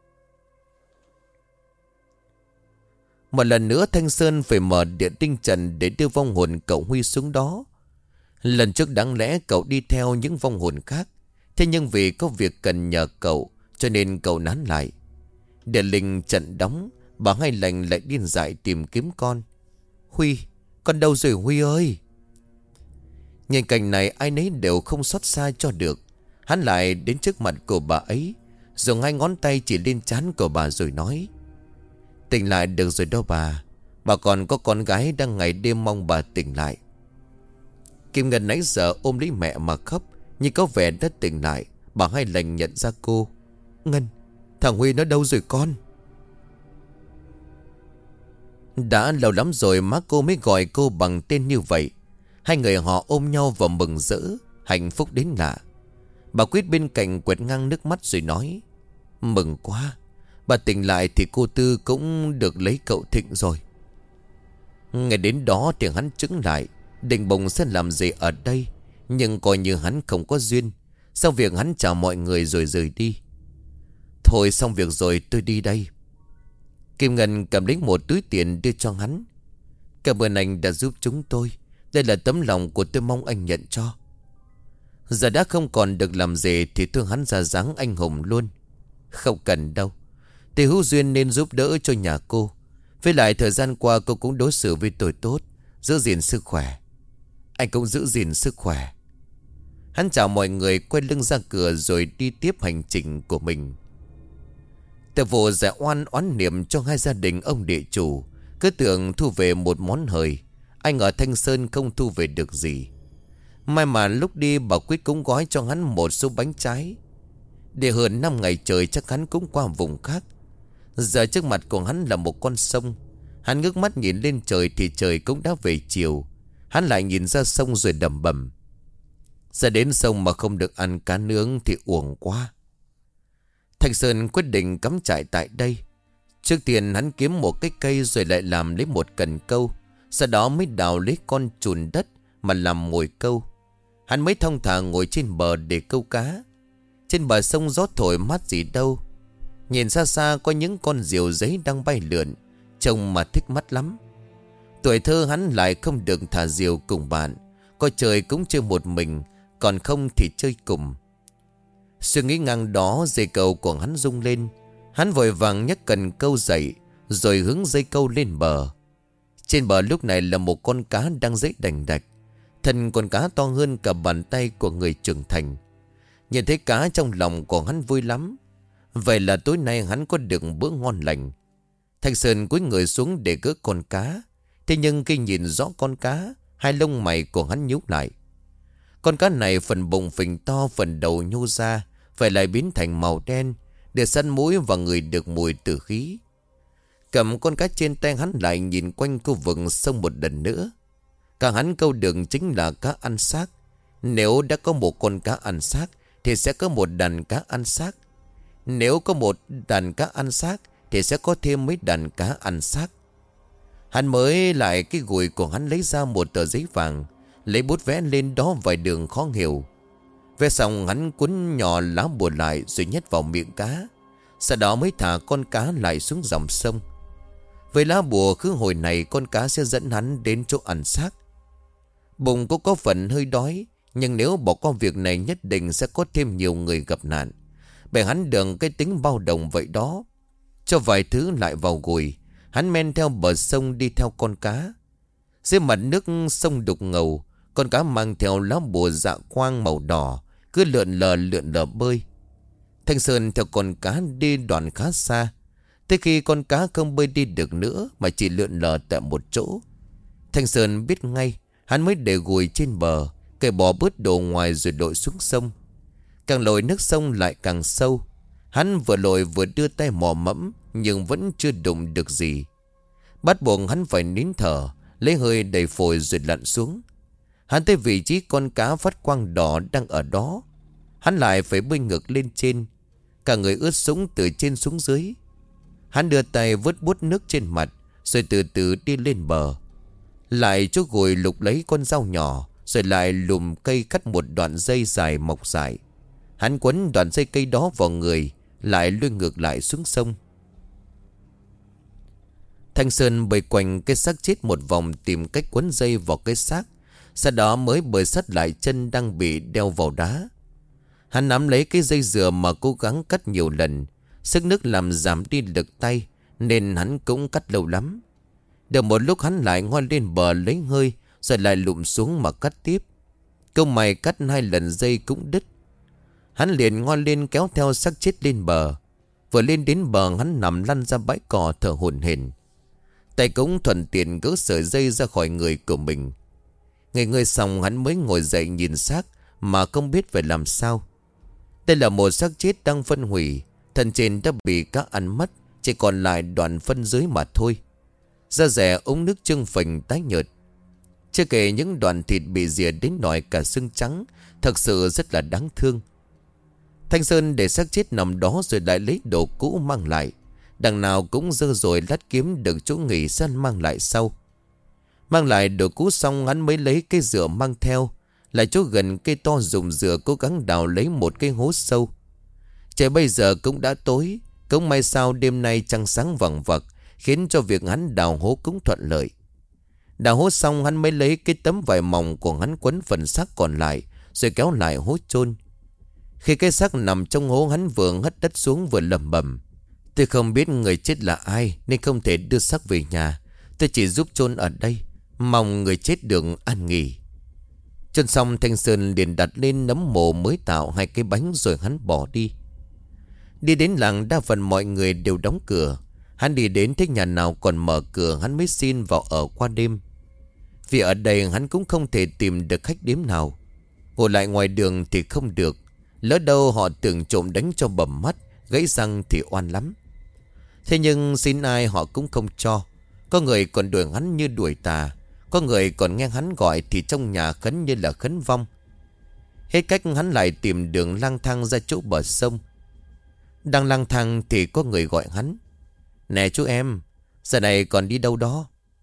Một lần nữa Thanh Sơn phải mở điện tinh trần để đưa vong hồn cậu Huy xuống đó. Lần trước đáng lẽ cậu đi theo những vong hồn khác. Thế nhưng vì có việc cần nhờ cậu cho nên cậu nán lại. Điện linh trận đóng, bà Ngay Lành lại điên dại tìm kiếm con. Huy, con đâu rồi Huy ơi? Nhìn cảnh này ai nấy đều không xót xa cho được. Hắn lại đến trước mặt của bà ấy, dùng hai ngón tay chỉ lên trán của bà rồi nói: Tỉnh lại được rồi đâu bà. Bà còn có con gái đang ngày đêm mong bà tỉnh lại. Kim Ngân nãy giờ ôm lấy mẹ mà khóc, nhưng có vẻ đã tỉnh lại. Bà Ngay Lành nhận ra cô: Ngân, thằng Huy nó đâu rồi con? Đã lâu lắm rồi má cô mới gọi cô bằng tên như vậy. Hai người họ ôm nhau và mừng rỡ, hạnh phúc đến lạ. Bà Quyết bên cạnh quẹt ngang nước mắt rồi nói: Mừng quá. Bà tỉnh lại thì cô Tư cũng được lấy cậu Thịnh rồi. Ngày đến đó thì hắn chững lại, định bụng sẽ làm gì ở đây. Nhưng coi như hắn không có duyên. Sau việc hắn chào mọi người rồi rời đi. Thôi xong việc rồi tôi đi đây. Kim Ngân cầm lấy một túi tiền đưa cho hắn. Cảm ơn anh đã giúp chúng tôi. Đây là tấm lòng của tôi, mong anh nhận cho. Giờ đã không còn được làm gì thì thương hắn ra dáng anh hùng luôn. Không cần đâu. Thì hữu duyên nên giúp đỡ cho nhà cô. Với lại thời gian qua cô cũng đối xử với tôi tốt, giữ gìn sức khỏe. Anh cũng giữ gìn sức khỏe. Hắn chào mọi người, quay lưng ra cửa rồi đi tiếp hành trình của mình. Từ vụ giải oan oán niệm cho hai gia đình ông địa chủ, cứ tưởng thu về một món hời. Anh ở Thanh Sơn không thu về được gì. May mà lúc đi bà Quyết cũng gói cho hắn một số bánh trái. Để hơn 5 ngày trời chắc hắn cũng qua vùng khác. Giờ trước mặt của hắn là một con sông. Hắn ngước mắt nhìn lên trời thì trời cũng đã về chiều. Hắn lại nhìn ra sông rồi đầm bầm: Ra đến sông mà không được ăn cá nướng thì uổng quá. Thanh Sơn quyết định cắm trại tại đây. Trước tiên hắn kiếm một cái cây rồi lại làm lấy một cần câu. Sau đó mới đào lấy con chùn đất mà làm mồi câu. Hắn mới thong thả ngồi trên bờ để câu cá. Trên bờ sông gió thổi mát gì đâu. Nhìn xa xa có những con diều giấy đang bay lượn, trông mà thích mắt lắm. Tuổi thơ hắn lại không được thả diều cùng bạn. Coi trời cũng chơi một mình, còn không thì chơi cùng. Suy nghĩ ngang đó, dây câu của hắn rung lên. Hắn vội vàng nhấc cần câu dậy, rồi hướng dây câu lên bờ. Trên bờ lúc này là một con cá đang dãy đành đạch. Thân con cá to hơn cả bàn tay của người trưởng thành. Nhìn thấy cá trong lòng của hắn vui lắm. Vậy là tối nay hắn có được bữa ngon lành. Thanh Sơn cúi người xuống để gỡ con cá. Thế nhưng khi nhìn rõ con cá, hai lông mày của hắn nhíu lại. Con cá này phần bụng phình to, phần đầu nhô ra, vậy lại biến thành màu đen, để săn mũi và người được mùi tử khí. Cầm con cá trên tay, hắn lại nhìn quanh khu vực sông một lần nữa. Cả hắn câu đường chính là cá ăn xác. Nếu đã có một con cá ăn xác thì sẽ có một đàn cá ăn xác. Nếu có một đàn cá ăn xác thì sẽ có thêm mấy đàn cá ăn xác. Hắn mới lại cái gùi của hắn lấy ra một tờ giấy vàng, lấy bút vẽ lên đó vài đường khó hiểu. Vẽ xong hắn cuốn nhỏ lá bùa lại rồi nhét vào miệng cá. Sau đó mới thả con cá lại xuống dòng sông. Với lá bùa khứ hồi này con cá sẽ dẫn hắn đến chỗ ăn xác. Bụng cũng có phần hơi đói, nhưng nếu bỏ qua việc này nhất định sẽ có thêm nhiều người gặp nạn. Bèn hắn đừng cái tính bao đồng vậy đó. Cho vài thứ lại vào gùi, hắn men theo bờ sông đi theo con cá. Dưới mặt nước sông đục ngầu, con cá mang theo lá bùa dạ quang màu đỏ, cứ lượn lờ bơi. Thanh Sơn theo con cá đi đoạn khá xa. Tới khi con cá không bơi đi được nữa mà chỉ lượn lờ tại một chỗ, Thanh Sơn biết ngay. Hắn mới để gùi trên bờ, cởi bỏ bớt đồ ngoài rồi lội xuống sông. Càng lội nước sông lại càng sâu. Hắn vừa lội vừa đưa tay mò mẫm, nhưng vẫn chưa đụng được gì. Bắt buộc hắn phải nín thở, lấy hơi đầy phổi rồi lặn xuống. Hắn tới vị trí con cá phát quang đỏ đang ở đó. Hắn lại phải bơi ngược lên trên. Cả người ướt sũng từ trên xuống dưới. Hắn đưa tay vớt bút nước trên mặt, rồi từ từ đi lên bờ. Lại chỗ gùi lục lấy con dao nhỏ, rồi lại lùm cây cắt một đoạn dây dài mọc dài. Hắn quấn đoạn dây cây đó vào người, lại lôi ngược lại xuống sông. Thanh Sơn bơi quanh cái xác chết một vòng, tìm cách quấn dây vào cái xác. Sau đó mới bơi sát lại chân đang bị đeo vào đá. Hắn nắm lấy cái dây dừa mà cố gắng cắt nhiều lần. Sức nước làm giảm đi lực tay, nên hắn cũng cắt lâu lắm. Được một lúc hắn lại ngoi lên bờ lấy hơi, rồi lại lụm xuống mà cắt tiếp. Câu mày cắt 2 lần dây cũng đứt. Hắn liền ngoi lên kéo theo xác chết lên bờ. Vừa lên đến bờ hắn nằm lăn ra bãi cỏ thở hổn hển. Tay cũng thuận tiện gỡ sợi dây ra khỏi người của mình. Người xong hắn mới ngồi dậy nhìn xác mà không biết phải làm sao. Đây là một xác chết đang phân hủy. Thân trên đã bị cá ăn mất, chỉ còn lại đoạn phân dưới mà thôi. Da rẻ ống nước trương phình tái nhợt. Chưa kể những đoạn thịt bị rỉa đến nổi cả xương trắng, thật sự rất là đáng thương. Thanh Sơn để xác chết nằm đó rồi lại lấy đồ cũ mang lại. Đằng nào cũng dơ rồi lát kiếm được chỗ nghỉ săn mang lại sau. Mang lại đồ cũ xong hắn mới lấy cây dựa mang theo. Lại chỗ gần cây to dùng dựa cố gắng đào lấy một cái hố sâu. Trời bây giờ cũng đã tối. Cũng may sao đêm nay trăng sáng vằng vặc, khiến cho việc hắn đào hố cũng thuận lợi. Đào hố xong hắn mới lấy cái tấm vải mỏng của hắn quấn phần xác còn lại, rồi kéo lại hố chôn. Khi cái xác nằm trong hố hắn vừa hất đất xuống vừa lẩm bẩm: tôi không biết người chết là ai nên không thể đưa xác về nhà. Tôi chỉ giúp chôn ở đây, mong người chết được an nghỉ. Chôn xong Thanh Sơn liền đặt lên nấm mồ mới tạo 2 cái bánh rồi hắn bỏ đi. Đi đến làng đa phần mọi người đều đóng cửa. Hắn đi đến thấy nhà nào còn mở cửa hắn mới xin vào ở qua đêm. Vì ở đây hắn cũng không thể tìm được khách điếm nào. Ngồi lại ngoài đường thì không được. Lỡ đâu họ tưởng trộm đánh cho bầm mắt, gãy răng thì oan lắm. Thế nhưng xin ai họ cũng không cho. Có người còn đuổi hắn như đuổi tà. Có người còn nghe hắn gọi thì trong nhà khấn như là khấn vong. Hết cách hắn lại tìm đường lang thang ra chỗ bờ sông. Đang lang thang thì có người gọi hắn: nè chú em, giờ này còn đi đâu đó?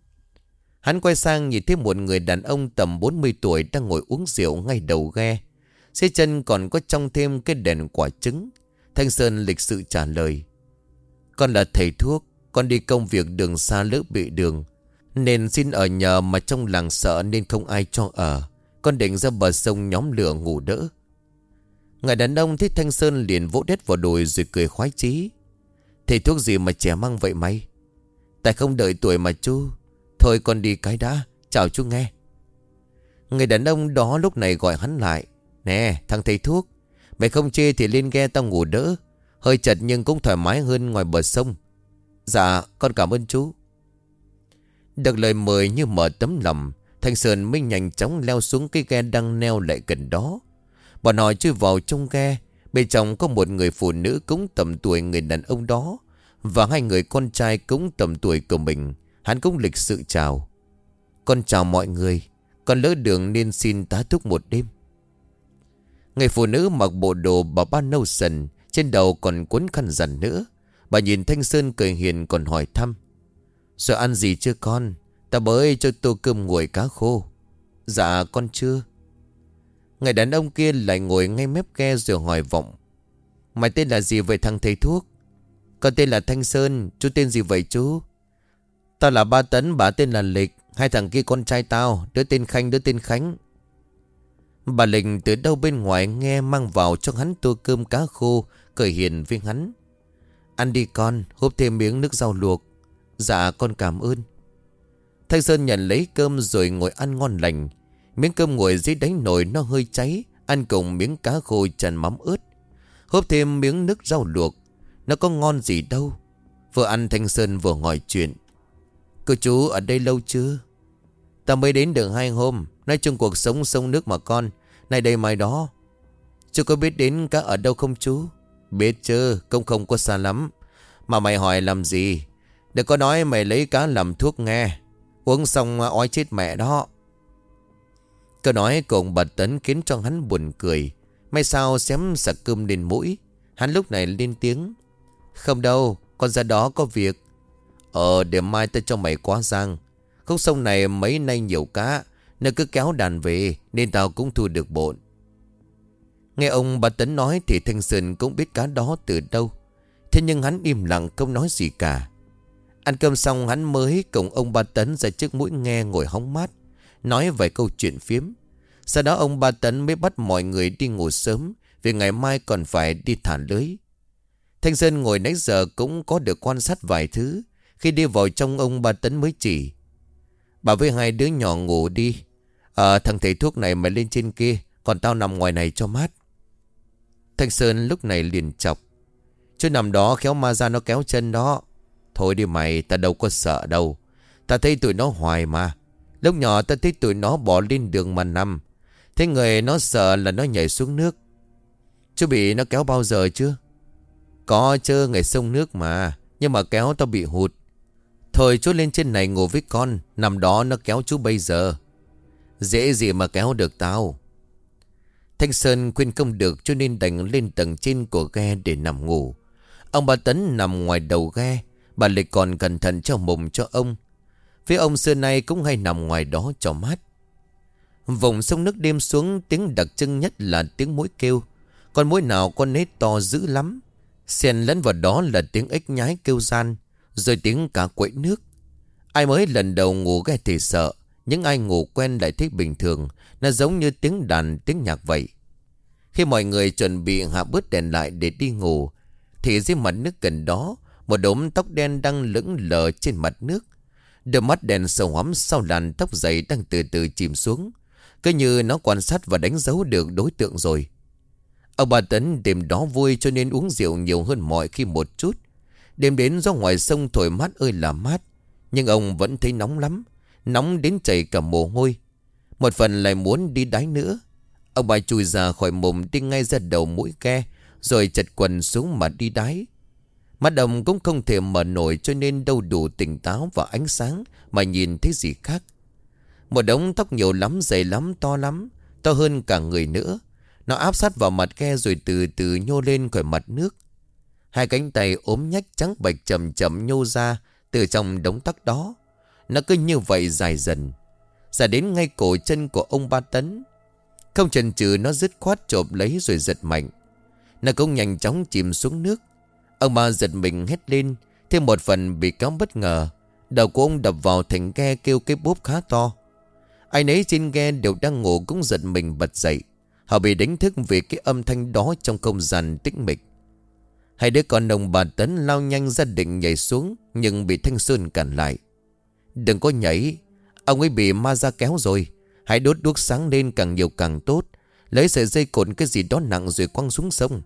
Hắn quay sang nhìn thấy một người đàn ông tầm 40 tuổi đang ngồi uống rượu ngay đầu ghe. Dưới chân còn có trông thêm cái đèn quả trứng. Thanh Sơn lịch sự trả lời: con là thầy thuốc, con đi công việc đường xa lỡ bị đường, nên xin ở nhờ mà trong làng sợ nên không ai cho ở. Con định ra bờ sông nhóm lửa ngủ đỡ. Người đàn ông thấy Thanh Sơn liền vỗ đét vào đùi rồi cười khoái chí: thầy thuốc gì mà trẻ măng vậy mày? Tại không đợi tuổi mà chú. Thôi con đi cái đã, chào chú nghe. Người đàn ông đó lúc này gọi hắn lại: nè thằng thầy thuốc, mày không chê thì lên ghe tao ngủ đỡ. Hơi chật nhưng cũng thoải mái hơn ngoài bờ sông. Dạ con cảm ơn chú. Được lời mời như mở tấm lòng, Thanh Sơn mới nhanh chóng leo xuống cái ghe đang neo lại gần đó. Bọn họ chui vào trong ghe. Bên trong có một người phụ nữ cũng tầm tuổi người đàn ông đó, và 2 người con trai cũng tầm tuổi của mình. Hắn cũng lịch sự chào: con chào mọi người, con lỡ đường nên xin tá túc một đêm. Người phụ nữ mặc bộ đồ bà ba nâu sần, trên đầu còn cuốn khăn rằn nữa. Bà nhìn Thanh Sơn cười hiền còn hỏi thăm: Rồi ăn gì chưa con? Ta bới cho tô cơm nguội cá khô. Dạ con chưa. Người đàn ông kia lại ngồi ngay mép ghe rồi hỏi vọng. Mày tên là gì vậy thằng thầy thuốc? Con tên là Thanh Sơn. Chú tên gì vậy chú? Tao là Ba Tấn, bà tên là Lịch. Hai thằng kia con trai tao, đứa tên Khanh, đứa tên Khánh. Bà Lịch từ đâu bên ngoài nghe mang vào cho hắn tô cơm cá khô, cười hiền với hắn. Ăn đi con, húp thêm miếng nước rau luộc. Dạ con cảm ơn. Thanh Sơn nhận lấy cơm rồi ngồi ăn ngon lành. Miếng cơm nguội dưới đáy nồi nó hơi cháy, ăn cùng miếng cá khô trần mắm ớt. Húp thêm miếng nước rau luộc. Nó có ngon gì đâu. Vừa ăn Thanh Sơn vừa hỏi chuyện. Cô chú ở đây lâu chưa? Ta mới đến được 2 hôm. Nói chung cuộc sống sông nước mà con. Này đây mai đó. Chú có biết đến cá ở đâu không chú? Biết chứ, cũng không có xa lắm. Mà mày hỏi làm gì? Đừng có nói mày lấy cá làm thuốc nghe. Uống xong ói chết mẹ đó. Câu nói của ông bà Tấn khiến cho hắn buồn cười. May sao xém sặc cơm lên mũi. Hắn lúc này lên tiếng. Không đâu, con ra đó có việc. Để mai ta cho mày quá giang. Khúc sông này mấy nay nhiều cá. Nó cứ kéo đàn về nên tao cũng thu được bộn. Nghe ông bà Tấn nói thì Thanh Sơn cũng biết cá đó từ đâu. Thế nhưng hắn im lặng không nói gì cả. Ăn cơm xong hắn mới cùng ông Ba Tấn ra trước mũi nghe ngồi hóng mát, nói vài câu chuyện phiếm. Sau đó ông Ba Tấn mới bắt mọi người đi ngủ sớm, vì ngày mai còn phải đi thả lưới. Thanh Sơn ngồi nãy giờ cũng có được quan sát vài thứ. Khi đi vào trong ông Ba Tấn mới chỉ. Bà với hai đứa nhỏ ngủ đi. Thằng thầy thuốc này mày lên trên kia, còn tao nằm ngoài này cho mát. Thanh Sơn lúc này liền chọc. Chứ nằm đó khéo ma ra nó kéo chân đó. Thôi đi mày, ta đâu có sợ đâu. Ta thấy tụi nó hoài mà. Lúc nhỏ ta thấy tụi nó bỏ lên đường mà nằm. Thế người nó sợ là nó nhảy xuống nước. Chú bị nó kéo bao giờ chưa? Có chứ, ngày sông nước mà. Nhưng mà kéo tao bị hụt. Thôi chú lên trên này ngủ với con. Nằm đó nó kéo chú bây giờ. Dễ gì mà kéo được tao. Thanh Sơn khuyên không được cho nên đành lên tầng trên của ghe để nằm ngủ. Ông Ba Tấn nằm ngoài đầu ghe. Bà Lịch còn cẩn thận cho mùng cho ông. Phía ông xưa nay cũng hay nằm ngoài đó cho mát. Vùng sông nước đêm xuống, tiếng đặc trưng nhất là tiếng muỗi kêu. Con muỗi nào con nết to dữ lắm. Xen lẫn vào đó là tiếng ếch nhái kêu gian, rồi tiếng cá quậy nước. Ai mới lần đầu ngủ ghe thì sợ, những ai ngủ quen lại thấy bình thường. Nó giống như tiếng đàn, tiếng nhạc vậy. Khi mọi người chuẩn bị hạ bớt đèn lại để đi ngủ, thì dưới mặt nước gần đó, một đốm tóc đen đang lững lờ trên mặt nước. Đôi mắt đèn sầu hoắm sau làn tóc dày đang từ từ chìm xuống. Cứ như nó quan sát và đánh dấu được đối tượng rồi. Ông Ba Tấn đêm đó vui cho nên uống rượu nhiều hơn mọi khi một chút. Đêm đến gió ngoài sông thổi mát ơi là mát. Nhưng ông vẫn thấy nóng lắm. Nóng đến chảy cả mồ hôi. Một phần lại muốn đi đáy nữa. Ông bà chui ra khỏi mồm đi ngay ra đầu mũi ghe, rồi chật quần xuống mà đi đáy. Mắt ông cũng không thể mở nổi cho nên đâu đủ tỉnh táo và ánh sáng mà nhìn thấy gì khác. Một đống tóc nhiều lắm, dày lắm, to hơn cả người nữa. Nó áp sát vào mặt ghe rồi từ từ nhô lên khỏi mặt nước. Hai cánh tay ốm nhách trắng bệch chậm chậm nhô ra từ trong đống tóc đó. Nó cứ như vậy dài dần, ra đến ngay cổ chân của ông Ba Tấn. Không chần chừ nó dứt khoát chộp lấy rồi giật mạnh. Nó cũng nhanh chóng chìm xuống nước. Ông Ba giật mình hét lên. Thêm một phần bị kéo bất ngờ, đầu của ông đập vào thành ghe kêu cái bốp khá to. Ai nấy trên ghe đều đang ngủ cũng giật mình bật dậy. Họ bị đánh thức vì cái âm thanh đó trong không gian tĩnh mịch. Hai đứa con ông Ba Tấn lao nhanh ra định nhảy xuống, nhưng bị Thanh Sơn cản lại. Đừng có nhảy, ông ấy bị ma ra kéo rồi. Hãy đốt đuốc sáng lên càng nhiều càng tốt. Lấy sợi dây cột cái gì đó nặng rồi quăng xuống sông.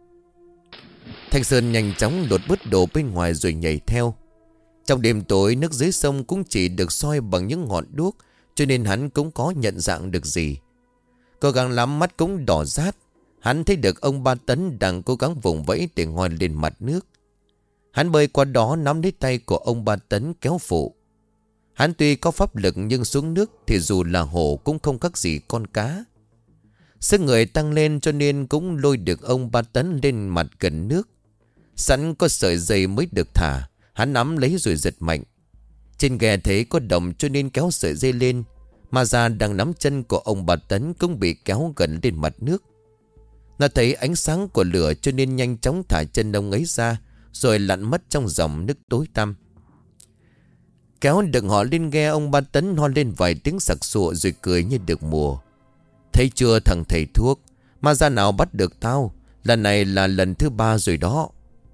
Thanh Sơn nhanh chóng lột bớt đồ bên ngoài rồi nhảy theo. Trong đêm tối, nước dưới sông cũng chỉ được soi bằng những ngọn đuốc, cho nên hắn cũng có nhận dạng được gì. Cố gắng lắm mắt cũng đỏ rát. Hắn thấy được ông Ba Tấn đang cố gắng vùng vẫy để ngoi lên mặt nước. Hắn bơi qua đó nắm lấy tay của ông Ba Tấn kéo phụ. Hắn tuy có pháp lực nhưng xuống nước thì dù là hổ cũng không khác gì con cá. Sức người tăng lên cho nên cũng lôi được ông Ba Tấn lên mặt gần nước. Sẵn có sợi dây mới được thả, hắn nắm lấy rồi giật mạnh. Trên ghe thấy có động cho nên kéo sợi dây lên. Ma già đang nắm chân của ông bà Tấn cũng bị kéo gần lên mặt nước. Nó thấy ánh sáng của lửa cho nên nhanh chóng thả chân ông ấy ra, rồi lặn mất trong dòng nước tối tăm. Kéo được họ lên ghe, ông ba Tấn ho lên vài tiếng sặc sụa rồi cười như được mùa. Thấy chưa thằng thầy thuốc, ma già nào bắt được tao? Lần này là lần thứ 3 rồi đó.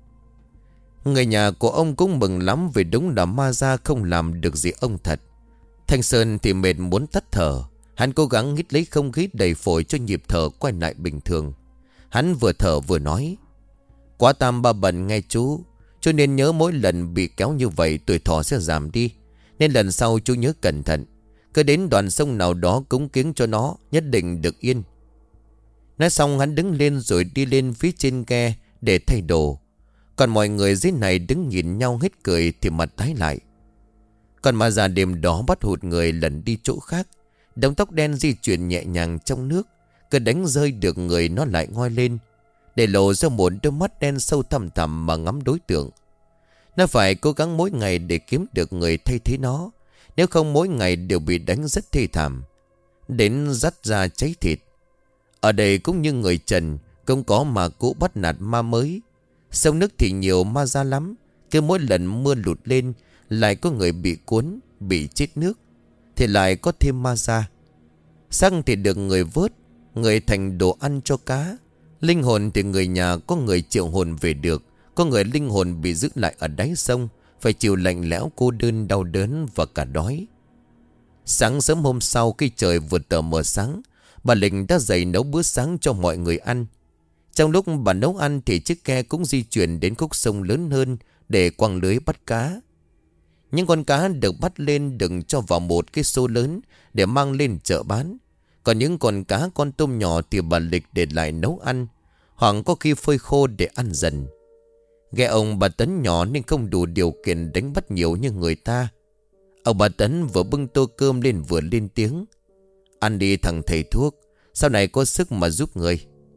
Người nhà của ông cũng mừng lắm vì đúng là ma già không làm được gì ông thật. Thanh Sơn thì mệt muốn tắt thở. Hắn cố gắng hít lấy không khí đầy phổi cho nhịp thở quay lại bình thường. Hắn vừa thở vừa nói: quá tam ba bận nghe chú, cho nên nhớ mỗi lần bị kéo như vậy tuổi thọ sẽ giảm đi. Nên lần sau chú nhớ cẩn thận. Cứ đến đoạn sông nào đó cúng kiến cho nó, nhất định được yên. Nói xong hắn đứng lên rồi đi lên phía trên ghe để thay đồ. Còn mọi người dưới này đứng nhìn nhau hết cười thì mặt tái lại. Còn ma già đêm đó bắt hụt người lần đi chỗ khác. Đống tóc đen di chuyển nhẹ nhàng trong nước. Cứ đánh rơi được người nó lại ngoi lên, để lộ ra một đôi mắt đen sâu thẳm thẳm mà ngắm đối tượng. Nó phải cố gắng mỗi ngày để kiếm được người thay thế nó. Nếu không mỗi ngày đều bị đánh rất thê thảm, đến rắt da cháy thịt. Ở đây cũng như người trần, cũng có ma cũ bắt nạt ma mới. Sông nước thì nhiều ma ra lắm. Cứ mỗi lần mưa lụt lên, lại có người bị cuốn, bị chết nước, thì lại có thêm ma ra. Xăng thì được người vớt, người thành đồ ăn cho cá. Linh hồn thì người nhà có người triệu hồn về được, có người linh hồn bị giữ lại ở đáy sông, phải chịu lạnh lẽo cô đơn đau đớn và cả đói. Sáng sớm hôm sau khi trời vừa tờ mờ sáng, bà Linh đã dậy nấu bữa sáng cho mọi người ăn. Trong lúc bà nấu ăn thì chiếc ghe cũng di chuyển đến khúc sông lớn hơn để quăng lưới bắt cá. Những con cá được bắt lên đừng cho vào một cái xô lớn để mang lên chợ bán. Còn những con cá con tôm nhỏ thì bà Lịch để lại nấu ăn, hoặc có khi phơi khô để ăn dần. Ghe ông bà Tấn nhỏ nên không đủ điều kiện đánh bắt nhiều như người ta. Ông bà Tấn vừa bưng tô cơm lên vừa lên tiếng: ăn đi thằng thầy thuốc, sau này có sức mà giúp người.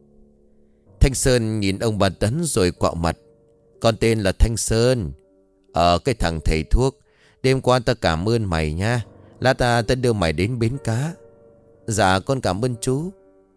Thanh Sơn nhìn ông bà Tấn rồi quạo mặt: con tên là Thanh Sơn. Cái thằng thầy thuốc, đêm qua ta cảm ơn mày nha. Lát ta đưa mày đến bến cá. Dạ con cảm ơn chú.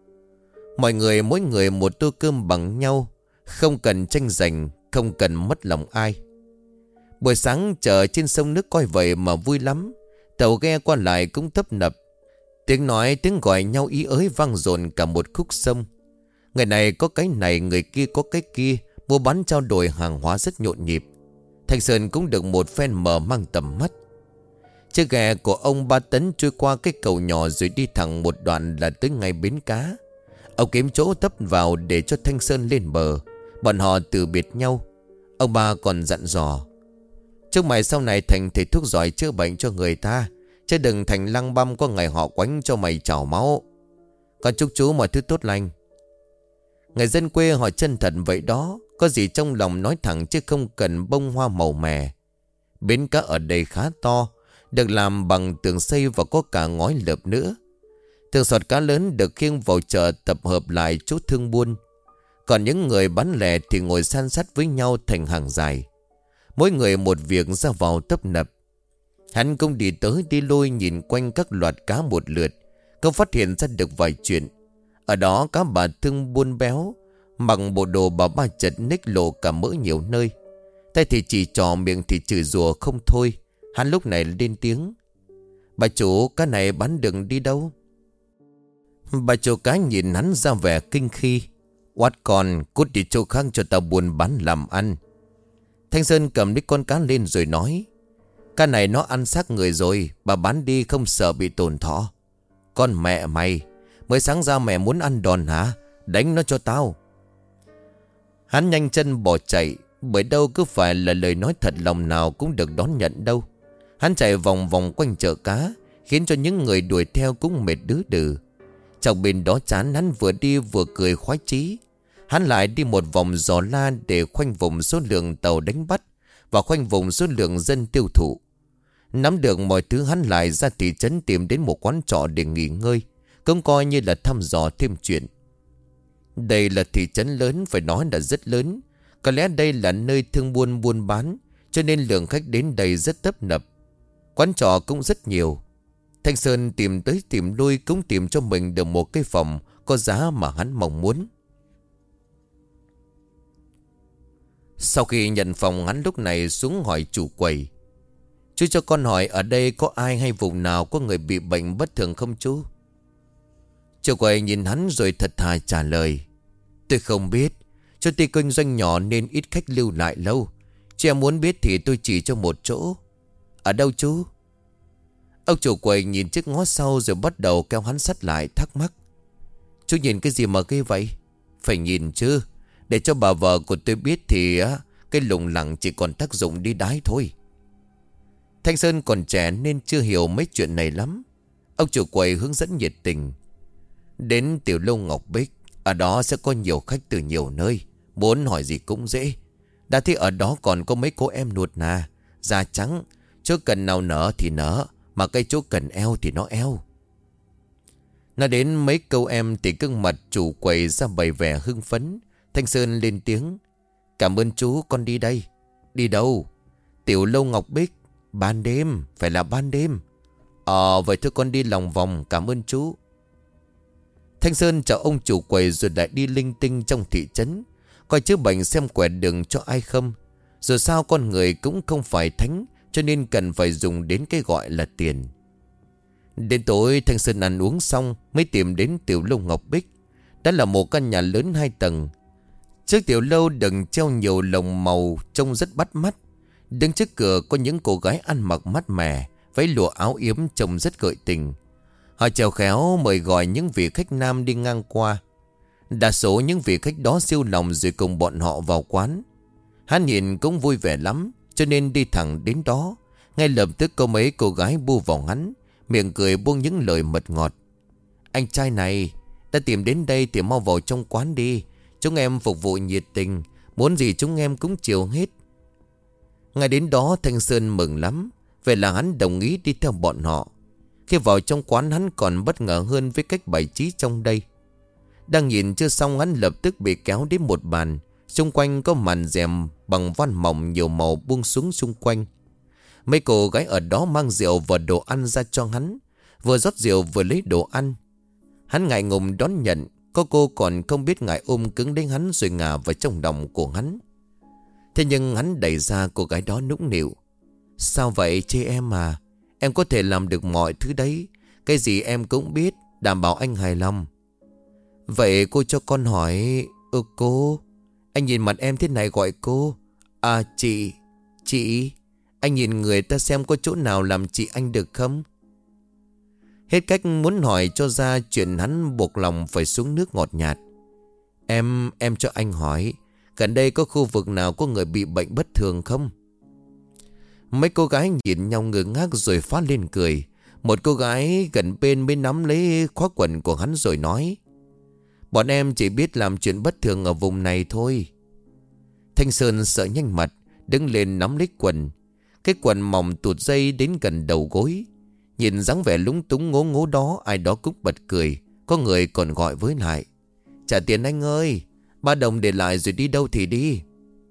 Mọi người mỗi người một tô cơm bằng nhau, không cần tranh giành, không cần mất lòng ai. Buổi sáng chợ trên sông nước coi vậy mà vui lắm. Tàu ghe qua lại cũng tấp nập. Tiếng nói tiếng gọi nhau ý ới vang dồn cả một khúc sông. Người này có cái này, người kia có cái kia, mua bán trao đổi hàng hóa rất nhộn nhịp. Thanh Sơn cũng được một phen mở mang tầm mắt. Chiếc ghe của ông ba Tấn trôi qua cái cầu nhỏ rồi đi thẳng một đoạn là tới ngay bến cá. Ông kiếm chỗ tấp vào để cho Thanh Sơn lên bờ. Bọn họ từ biệt nhau. Ông ba còn dặn dò: chúc mày sau này thành thầy thuốc giỏi chữa bệnh cho người ta, chứ đừng thành lăng băm có ngày họ quánh cho mày trào máu. Còn chúc chú mọi thứ tốt lành. Người dân quê họ chân thật vậy đó, có gì trong lòng nói thẳng chứ không cần bông hoa màu mè. Bến cá ở đây khá to, được làm bằng tường xây và có cả ngói lợp nữa. Thường sọt cá lớn được khiêng vào chợ tập hợp lại chỗ thương buôn. Còn những người bán lẻ thì ngồi san sát với nhau thành hàng dài. Mỗi người một việc ra vào tấp nập. Hắn cũng đi tới đi lui nhìn quanh các loạt cá một lượt, không phát hiện ra được vài chuyện. Ở đó cá bà thương buôn béo, mặc bộ đồ bà ba chật ních lộ cả mỡ nhiều nơi. Tay thì chỉ trò, miệng thì chửi rủa không thôi. Hắn lúc này lên tiếng: bà chủ, cá này bán đừng đi đâu? Bà chủ cá nhìn hắn ra vẻ kinh khi: oát con, cút đi chỗ khác cho tao buôn bán làm ăn. Thanh Sơn cầm đích con cá lên rồi nói: cá này nó ăn xác người rồi, bà bán đi không sợ bị tổn thọ. Con mẹ mày, mới sáng ra mẹ muốn ăn đòn hả? Đánh nó cho tao. Hắn nhanh chân bỏ chạy, bởi đâu cứ phải là lời nói thật lòng nào cũng được đón nhận đâu. Hắn chạy vòng vòng quanh chợ cá, khiến cho những người đuổi theo cũng mệt đứ đừ. Trong bên đó chán, hắn vừa đi vừa cười khoái chí. Hắn lại đi một vòng dò la để khoanh vùng số lượng tàu đánh bắt và khoanh vùng số lượng dân tiêu thụ. Nắm được mọi thứ, hắn lại ra thị trấn tìm đến một quán trọ để nghỉ ngơi, cũng coi như là thăm dò thêm chuyện. Đây là thị trấn lớn, phải nói là rất lớn. Có lẽ đây là nơi thương buôn buôn bán, cho nên lượng khách đến đây rất tấp nập. Quán trọ cũng rất nhiều. Thanh Sơn tìm tới tìm lui cũng tìm cho mình được một cái phòng có giá mà hắn mong muốn. Sau khi nhận phòng, hắn lúc này xuống hỏi chủ quầy: "Chú cho con hỏi ở đây có ai hay vùng nào có người bị bệnh bất thường không chú?" Chủ quầy nhìn hắn rồi thật thà trả lời: "Tôi không biết. Cho tôi kinh doanh nhỏ nên ít khách lưu lại lâu. Chị em muốn biết thì tôi chỉ cho một chỗ." "Ở đâu chú?" Ông chủ quầy nhìn chiếc ngó sau rồi bắt đầu kéo hắn sát lại thắc mắc: "Chú nhìn cái gì mà ghê vậy?" "Phải nhìn chứ. Để cho bà vợ của tôi biết thì cái lùng lẳng chỉ còn tác dụng đi đái thôi." Thanh Sơn còn trẻ nên chưa hiểu mấy chuyện này lắm. Ông chủ quầy hướng dẫn nhiệt tình: "Đến tiểu lâu Ngọc Bích. Ở đó sẽ có nhiều khách từ nhiều nơi. Muốn hỏi gì cũng dễ. Đã thế ở đó còn có mấy cô em nuột nà, da trắng. Chỗ cần nào nở thì nở, mà cái chỗ cần eo thì nó eo." Nói đến mấy câu em thì gương mặt chủ quầy ra bày vẻ hưng phấn. Thanh Sơn lên tiếng: "Cảm ơn chú, con đi đây." "Đi đâu?" "Tiểu lâu Ngọc Bích. Ban đêm, phải là ban đêm." Vậy thôi con đi lòng vòng, cảm ơn chú." Thanh Sơn chào ông chủ quầy rồi lại đi linh tinh trong thị trấn, coi chữa bệnh xem quẹt đường cho ai không. Dù sao con người cũng không phải thánh, cho nên cần phải dùng đến cái gọi là tiền. Đến tối Thanh Sơn ăn uống xong mới tìm đến tiểu lâu Ngọc Bích. Đó là một căn nhà lớn 2 tầng. Trước tiểu lâu đừng treo nhiều lồng màu trông rất bắt mắt. Đứng trước cửa có những cô gái ăn mặc mát mẻ, váy lụa áo yếm trông rất gợi tình. Họ chào khéo mời gọi những vị khách nam đi ngang qua. Đa số những vị khách đó siêu lòng rồi cùng bọn họ vào quán. Hắn nhìn cũng vui vẻ lắm, cho nên đi thẳng đến đó. Ngay lập tức có mấy cô gái bu vào hắn, miệng cười buông những lời mật ngọt: "Anh trai này, đã tìm đến đây thì mau vào trong quán đi. Chúng em phục vụ nhiệt tình, muốn gì chúng em cũng chiều hết." Ngay đến đó Thanh Sơn mừng lắm. Vậy là hắn đồng ý đi theo bọn họ. Khi vào trong quán hắn còn bất ngờ hơn với cách bày trí trong đây. Đang nhìn chưa xong hắn lập tức bị kéo đến một bàn. Xung quanh có màn rèm bằng voan mỏng nhiều màu buông xuống xung quanh. Mấy cô gái ở đó mang rượu và đồ ăn ra cho hắn. Vừa rót rượu vừa lấy đồ ăn. Hắn ngại ngùng đón nhận. Có cô còn không biết ngại ôm cứng đến hắn rồi ngả vào trong lòng của hắn. Thế nhưng hắn đẩy ra cô gái đó nũng nịu: "Sao vậy chị em à? Em có thể làm được mọi thứ đấy. Cái gì em cũng biết, đảm bảo anh hài lòng." "Vậy cô cho con hỏi..." Cô." Anh nhìn mặt em thế này gọi cô. "À chị. Anh nhìn người ta xem có chỗ nào làm chị anh được không?" Hết cách muốn hỏi cho ra chuyện, hắn buộc lòng phải xuống nước ngọt nhạt. Em cho anh hỏi, gần đây có khu vực nào có người bị bệnh bất thường không?" Mấy cô gái nhìn nhau ngơ ngác rồi phá lên cười. Một cô gái gần bên mới nắm lấy khóa quần của hắn rồi nói: "Bọn em chỉ biết làm chuyện bất thường ở vùng này thôi." Thanh Sơn sợ nhanh mặt, đứng lên nắm lấy quần. Cái quần mỏng tụt dây đến gần đầu gối. Nhìn dáng vẻ lúng túng ngố ngố đó, ai đó cũng bật cười. Có người còn gọi với lại: "Trả tiền anh ơi, 3 đồng để lại rồi đi đâu thì đi."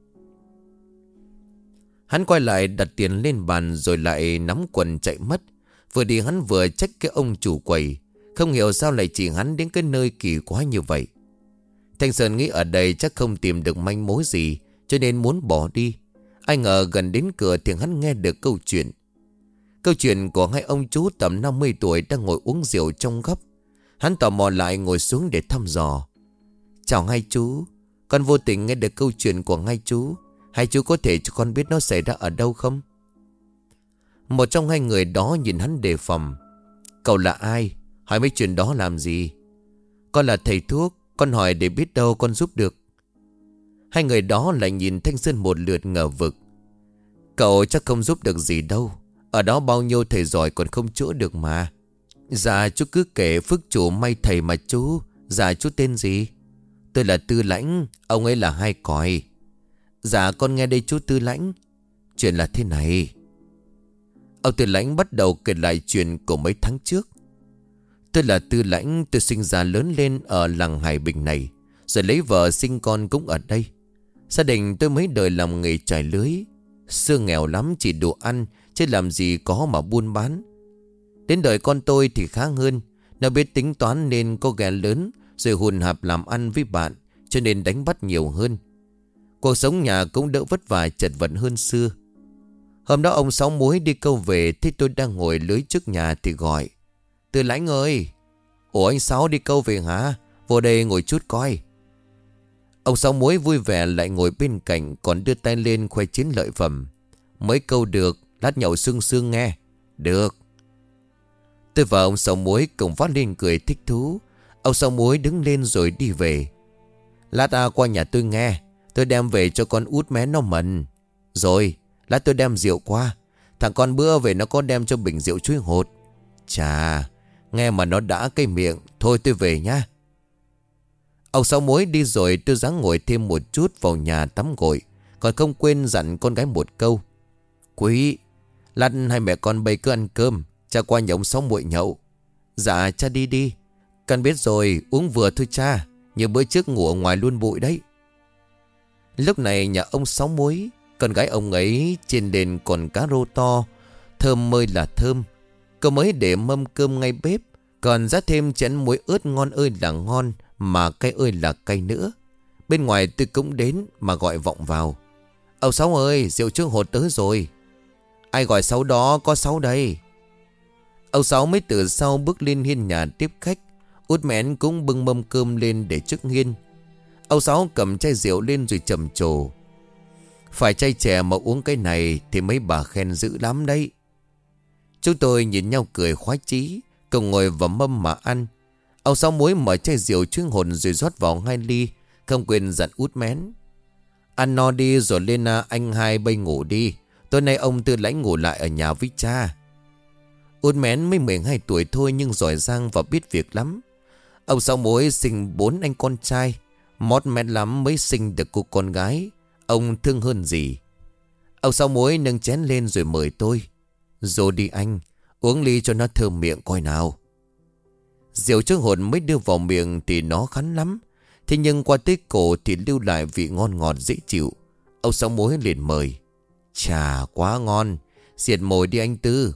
Hắn quay lại đặt tiền lên bàn rồi lại nắm quần chạy mất. Vừa đi hắn vừa trách cái ông chủ quầy, không hiểu sao lại chỉ hắn đến cái nơi kỳ quái như vậy. Thanh Sơn nghĩ ở đây chắc không tìm được manh mối gì, cho nên muốn bỏ đi. Ai ngờ gần đến cửa thì hắn nghe được câu chuyện. Câu chuyện của hai ông chú tầm 50 tuổi đang ngồi uống rượu trong góc. Hắn tò mò lại ngồi xuống để thăm dò. "Chào hai chú, con vô tình nghe được câu chuyện của hai chú. Hai chú có thể cho con biết nó xảy ra ở đâu không?" Một trong hai người đó nhìn hắn đề phòng. "Cậu là ai? Hỏi mấy chuyện đó làm gì?" "Con là thầy thuốc, con hỏi để biết đâu con giúp được." Hai người đó lại nhìn Thanh Sơn một lượt ngờ vực. "Cậu chắc không giúp được gì đâu. Ở đó bao nhiêu thầy giỏi còn không chữa được mà." "Dạ chú cứ kể phước chủ may thầy mà chú. Dạ chú tên gì?" "Tôi là Tư Lãnh, ông ấy là Hai Còi." "Dạ con nghe đây chú Tư Lãnh. Chuyện là thế này." Ông Tư Lãnh bắt đầu kể lại chuyện của mấy tháng trước. "Tôi là Tư Lãnh, tôi sinh ra lớn lên ở làng Hải Bình này, rồi lấy vợ sinh con cũng ở đây. Gia đình tôi mấy đời làm nghề trải lưới. Xưa nghèo lắm, chỉ đủ ăn, chứ làm gì có mà buôn bán. Đến đời con tôi thì khá hơn. Nó biết tính toán nên có ghe lớn, rồi hùn hạp làm ăn với bạn, cho nên đánh bắt nhiều hơn. Cuộc sống nhà cũng đỡ vất vả chật vật hơn xưa. Hôm đó ông Sáu Muối đi câu về, thấy tôi đang ngồi lưới trước nhà thì gọi: Tư Lãnh ơi! Ủa anh Sáu đi câu về hả? Vô đây ngồi chút coi. Ông Sáu Muối vui vẻ lại ngồi bên cạnh, còn đưa tay lên khoe chiến lợi phẩm. Mới câu được, lát nhậu sương sương nghe. Được. Tôi và ông Sáu Muối cùng vắt lên cười thích thú. Ông Sáu Muối đứng lên rồi đi về. Lát qua nhà tôi nghe, tôi đem về cho con út mé nó mần. Rồi, lát tôi đem rượu qua. Thằng con bữa về nó có đem cho bình rượu chuối hột. Chà, nghe mà nó đã cay miệng. Thôi tôi về nhá. Ông Sáu Muối đi rồi, tôi ráng ngồi thêm một chút vào nhà tắm gội, còn không quên dặn con gái một câu: Quý, lát hai mẹ con bây cứ ăn cơm, cha qua nhà ông Sáu muội nhậu. Dạ cha đi đi. Con biết rồi, uống vừa thôi cha. Như bữa trước ngủ ở ngoài luôn bụi đấy. Lúc này nhà ông Sáu Muối, con gái ông ấy trên đền còn cá rô to, thơm ơi là thơm. Cô mới để mâm cơm ngay bếp, còn rắc thêm chén muối ớt ngon ơi là ngon, mà cay ơi là cay nữa. Bên ngoài tôi cũng đến mà gọi vọng vào: Ông Sáu ơi, rượu chuối hột tới rồi. Ai gọi Sáu đó, có Sáu đây. Ông Sáu mới từ sau bước lên hiên nhà tiếp khách. Út Mén cũng bưng mâm cơm lên để trước hiên. Ông Sáu cầm chai rượu lên rồi trầm trồ: Phải chai chè mà uống cái này thì mấy bà khen dữ lắm đấy. Chúng tôi nhìn nhau cười khoái chí, cùng ngồi vào mâm mà ăn. Ông Sáu Muối mở chai rượu chuối hồn rồi rót vào 2 ly, không quên dặn Út Mén: Ăn no đi rồi lên anh hai bây ngủ đi. Tối nay ông Tư Lãnh ngủ lại ở nhà với cha. Út Mén mới 12 tuổi thôi nhưng giỏi giang và biết việc lắm. Ông Sáu Muối sinh 4 anh con trai, mót mét lắm mới sinh được cô con gái. Ông thương hơn gì. Ông Sáu Muối nâng chén lên rồi mời tôi: Rồi đi anh, uống ly cho nó thơm miệng coi nào. Rượu chuối hột mới đưa vào miệng thì nó khắn lắm, thế nhưng qua tới cổ thì lưu lại vị ngon ngọt dễ chịu. Ông Sáu Muối liền mời: Chà, quá ngon, diệt mồi đi anh Tư.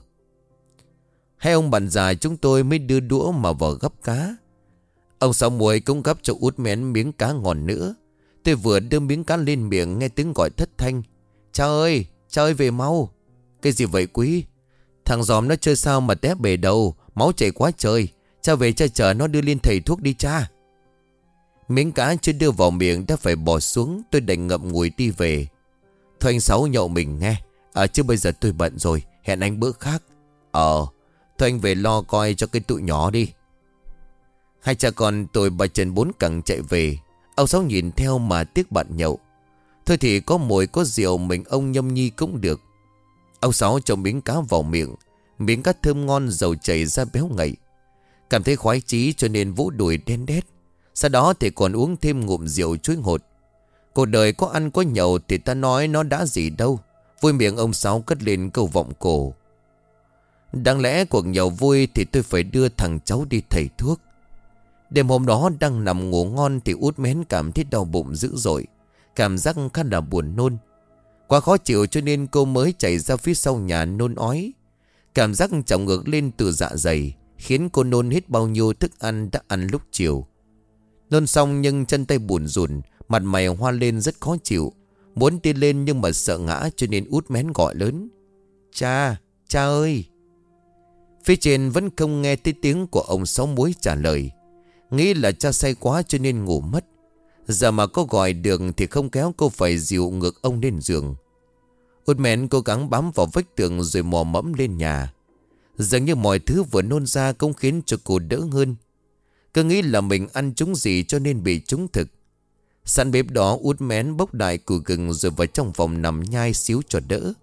Hai ông bạn già chúng tôi mới đưa đũa mà vào gắp cá. Ông Sáu Muối cũng gắp cho Út Mén miếng cá ngon nữa. Tôi vừa đưa miếng cá lên miệng nghe tiếng gọi thất thanh: Cha ơi về mau. Cái gì vậy Quý? Thằng giòm nó chơi sao mà té bể đầu, máu chảy quá trời. Cha về cha chở nó đưa lên thầy thuốc đi cha. Miếng cá chưa đưa vào miệng đã phải bỏ xuống. Tôi đành ngậm ngùi đi về. Thôi anh Sáu nhậu mình nghe. Chứ bây giờ tôi bận rồi, hẹn anh bữa khác. Thôi anh về lo coi cho cái tụi nhỏ đi. Hai cha con tôi bà chân bốn cẳng chạy về. Ông Sáu nhìn theo mà tiếc bạn nhậu. Thôi thì có mồi có rượu mình ông nhâm nhi cũng được. Ông Sáu cho miếng cá vào miệng. Miếng cá thơm ngon dầu chảy ra béo ngậy. Cảm thấy khoái chí cho nên vỗ đùi đen đét. Sau đó thì còn uống thêm ngụm rượu chuối hột. Cuộc đời có ăn có nhậu thì ta nói nó đã gì đâu. Vui miệng ông Sáu cất lên câu vọng cổ: Đáng lẽ cuộc nhậu vui thì tôi phải đưa thằng cháu đi thầy thuốc. Đêm hôm đó đang nằm ngủ ngon thì Út Mén cảm thấy đau bụng dữ dội. Cảm giác khá là buồn nôn. Quá khó chịu cho nên cô mới chạy ra phía sau nhà nôn ói. Cảm giác chồng ngược lên từ dạ dày khiến cô nôn hết bao nhiêu thức ăn đã ăn lúc chiều. Nôn xong nhưng chân tay buồn rùn, mặt mày hoa lên rất khó chịu. Muốn đi lên nhưng mà sợ ngã cho nên Út Mén gọi lớn: Cha ơi. Phía trên vẫn không nghe thấy tiếng của ông Sáu Muối trả lời. Nghĩ là cha say quá cho nên ngủ mất. Giờ mà có gọi được thì không kéo cô phải dìu ngược ông lên giường. Út Mén cố gắng bám vào vách tường rồi mò mẫm lên nhà. Dường như mọi thứ vừa nôn ra cũng khiến cho cô đỡ hơn. Cứ nghĩ là mình ăn trúng gì cho nên bị trúng thực. Sẵn bếp đó Út Mén bốc đại củ gừng rồi vào trong phòng nằm nhai xíu cho đỡ.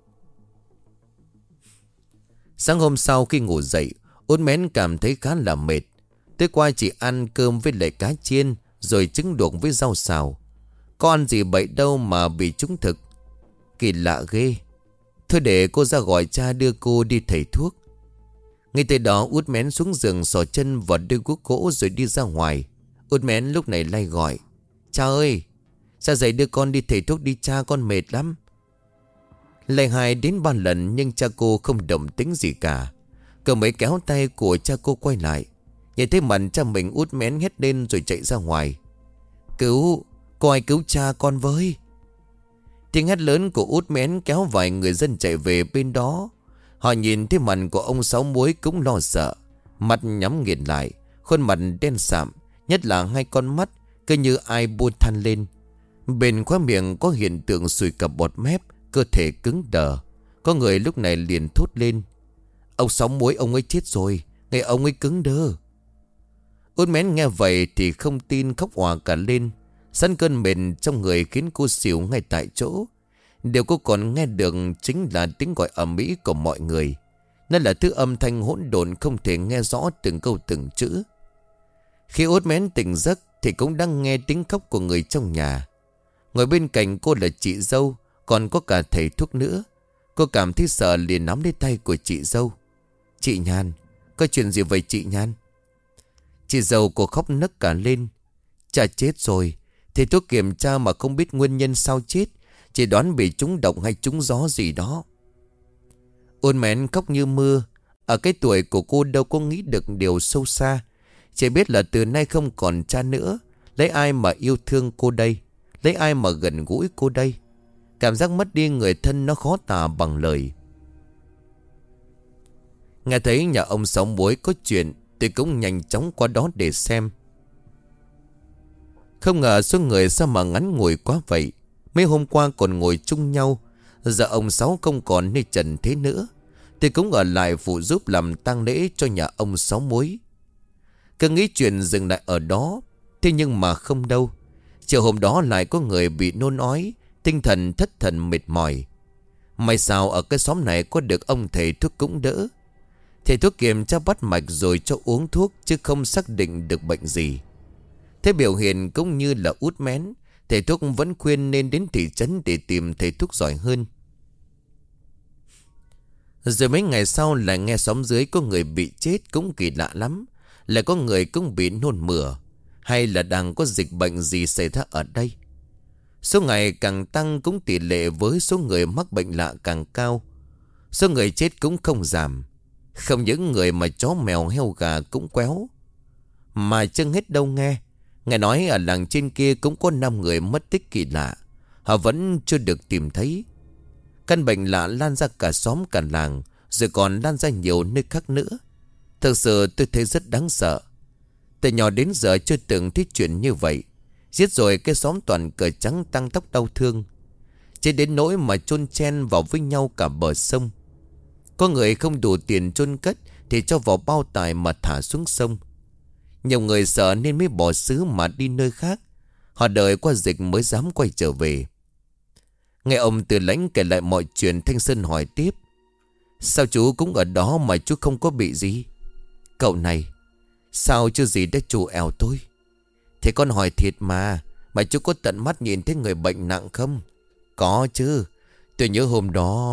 Sáng hôm sau khi ngủ dậy, Út Mén cảm thấy khá là mệt. Tối qua chỉ ăn cơm với lại cá chiên rồi trứng luộc với rau xào. Có ăn gì bậy đâu mà bị trúng thực. Kỳ lạ ghê. Thôi để cô ra gọi cha đưa cô đi thầy thuốc. Ngay tới đó Út Mén xuống giường xỏ chân vào đôi guốc gỗ rồi đi ra ngoài. Út Mén lúc này lay gọi: Cha ơi, cha dậy đưa con đi thầy thuốc đi cha, con mệt lắm. Lại 2 đến 3 lần nhưng cha cô không động tính gì cả. Cậu mới kéo tay của cha cô quay lại. Nhìn thấy mặt cha mình út mén hét lên rồi chạy ra ngoài. Cứu, có ai cứu cha con với. Tiếng hét lớn của út mén kéo vài người dân chạy về bên đó. Họ nhìn thấy mặt của ông Sáu Muối cũng lo sợ. Mặt nhắm nghiền lại, khuôn mặt đen sạm, nhất là 2 con mắt cứ như ai buôn than lên. Bên khóe miệng có hiện tượng sùi cặp bọt mép, cơ thể cứng đờ. Có người lúc này liền thốt lên: ông Sáu Muối ông ấy chết rồi, ngay ông ấy cứng đơ. Út mén nghe vậy thì không tin, khóc òa cả lên. Sẵn cơn mệt trong người khiến cô xỉu ngay tại chỗ. Điều cô còn nghe được chính là tiếng gọi ầm ĩ của mọi người. Nó là thứ âm thanh hỗn độn không thể nghe rõ từng câu từng chữ. Khi Út mén tỉnh giấc thì cũng đang nghe tiếng khóc của người trong nhà. Ngồi bên cạnh cô là chị dâu, còn có cả thầy thuốc nữa. Cô cảm thấy sợ liền nắm lấy tay của chị dâu. Chị Nhan, có chuyện gì vậy chị Nhan? Chị dâu cô khóc nấc cả lên. Cha chết rồi. Thầy thuốc kiểm tra mà không biết nguyên nhân sao chết, chỉ đoán bị trúng độc hay trúng gió gì đó. Út mén khóc như mưa. Ở cái tuổi của cô đâu có nghĩ được điều sâu xa. Chỉ biết là từ nay không còn cha nữa, lấy ai mà yêu thương cô đây, lấy ai mà gần gũi cô đây. Cảm giác mất đi người thân nó khó tả bằng lời. Nghe thấy nhà ông Sáu Muối có chuyện, tôi cũng nhanh chóng qua đó để xem. Không ngờ số người sao mà ngắn ngủi quá vậy. Mấy hôm qua còn ngồi chung nhau, giờ ông Sáu không còn nơi trần thế nữa. Tôi cũng ở lại phụ giúp làm tang lễ cho nhà ông Sáu Muối. Cứ nghĩ chuyện dừng lại ở đó. Thế nhưng mà không đâu. Chiều hôm đó lại có người bị nôn ói, tinh thần thất thần mệt mỏi. May sao ở cái xóm này có được ông thầy thuốc cũng đỡ. Thầy thuốc kiểm tra bắt mạch rồi cho uống thuốc, chứ không xác định được bệnh gì. Thế biểu hiện cũng như là út mén, thầy thuốc vẫn khuyên nên đến thị trấn để tìm thầy thuốc giỏi hơn. Rồi mấy ngày sau lại nghe xóm dưới có người bị chết cũng kỳ lạ lắm. Lại có người cũng bị nôn mửa. Hay là đang có dịch bệnh gì xảy ra ở đây? Số ngày càng tăng cũng tỷ lệ với số người mắc bệnh lạ càng cao. Số người chết cũng không giảm. Không những người mà chó mèo heo gà cũng quéo. Mà chưa hết đâu nghe. Nghe nói ở làng trên kia cũng có 5 người mất tích kỳ lạ. Họ vẫn chưa được tìm thấy. Căn bệnh lạ lan ra cả xóm cả làng, rồi còn lan ra nhiều nơi khác nữa. Thực sự tôi thấy rất đáng sợ. Từ nhỏ đến giờ chưa từng thấy chuyện như vậy. Giết rồi cái xóm toàn cờ trắng tăng tóc đau thương. Chỉ đến nỗi mà chôn chen vào với nhau cả bờ sông. Có người không đủ tiền chôn cất thì cho vào bao tải mà thả xuống sông. Nhiều người sợ nên mới bỏ xứ mà đi nơi khác. Họ đợi qua dịch mới dám quay trở về. Nghe ông Từ Lãnh kể lại mọi chuyện, Thanh Sơn hỏi tiếp: sao chú cũng ở đó mà chú không có bị gì? Cậu này, sao chưa gì đã trù ẻo tôi? Thế con hỏi thiệt mà chú có tận mắt nhìn thấy người bệnh nặng không? Có chứ. Tôi nhớ hôm đó...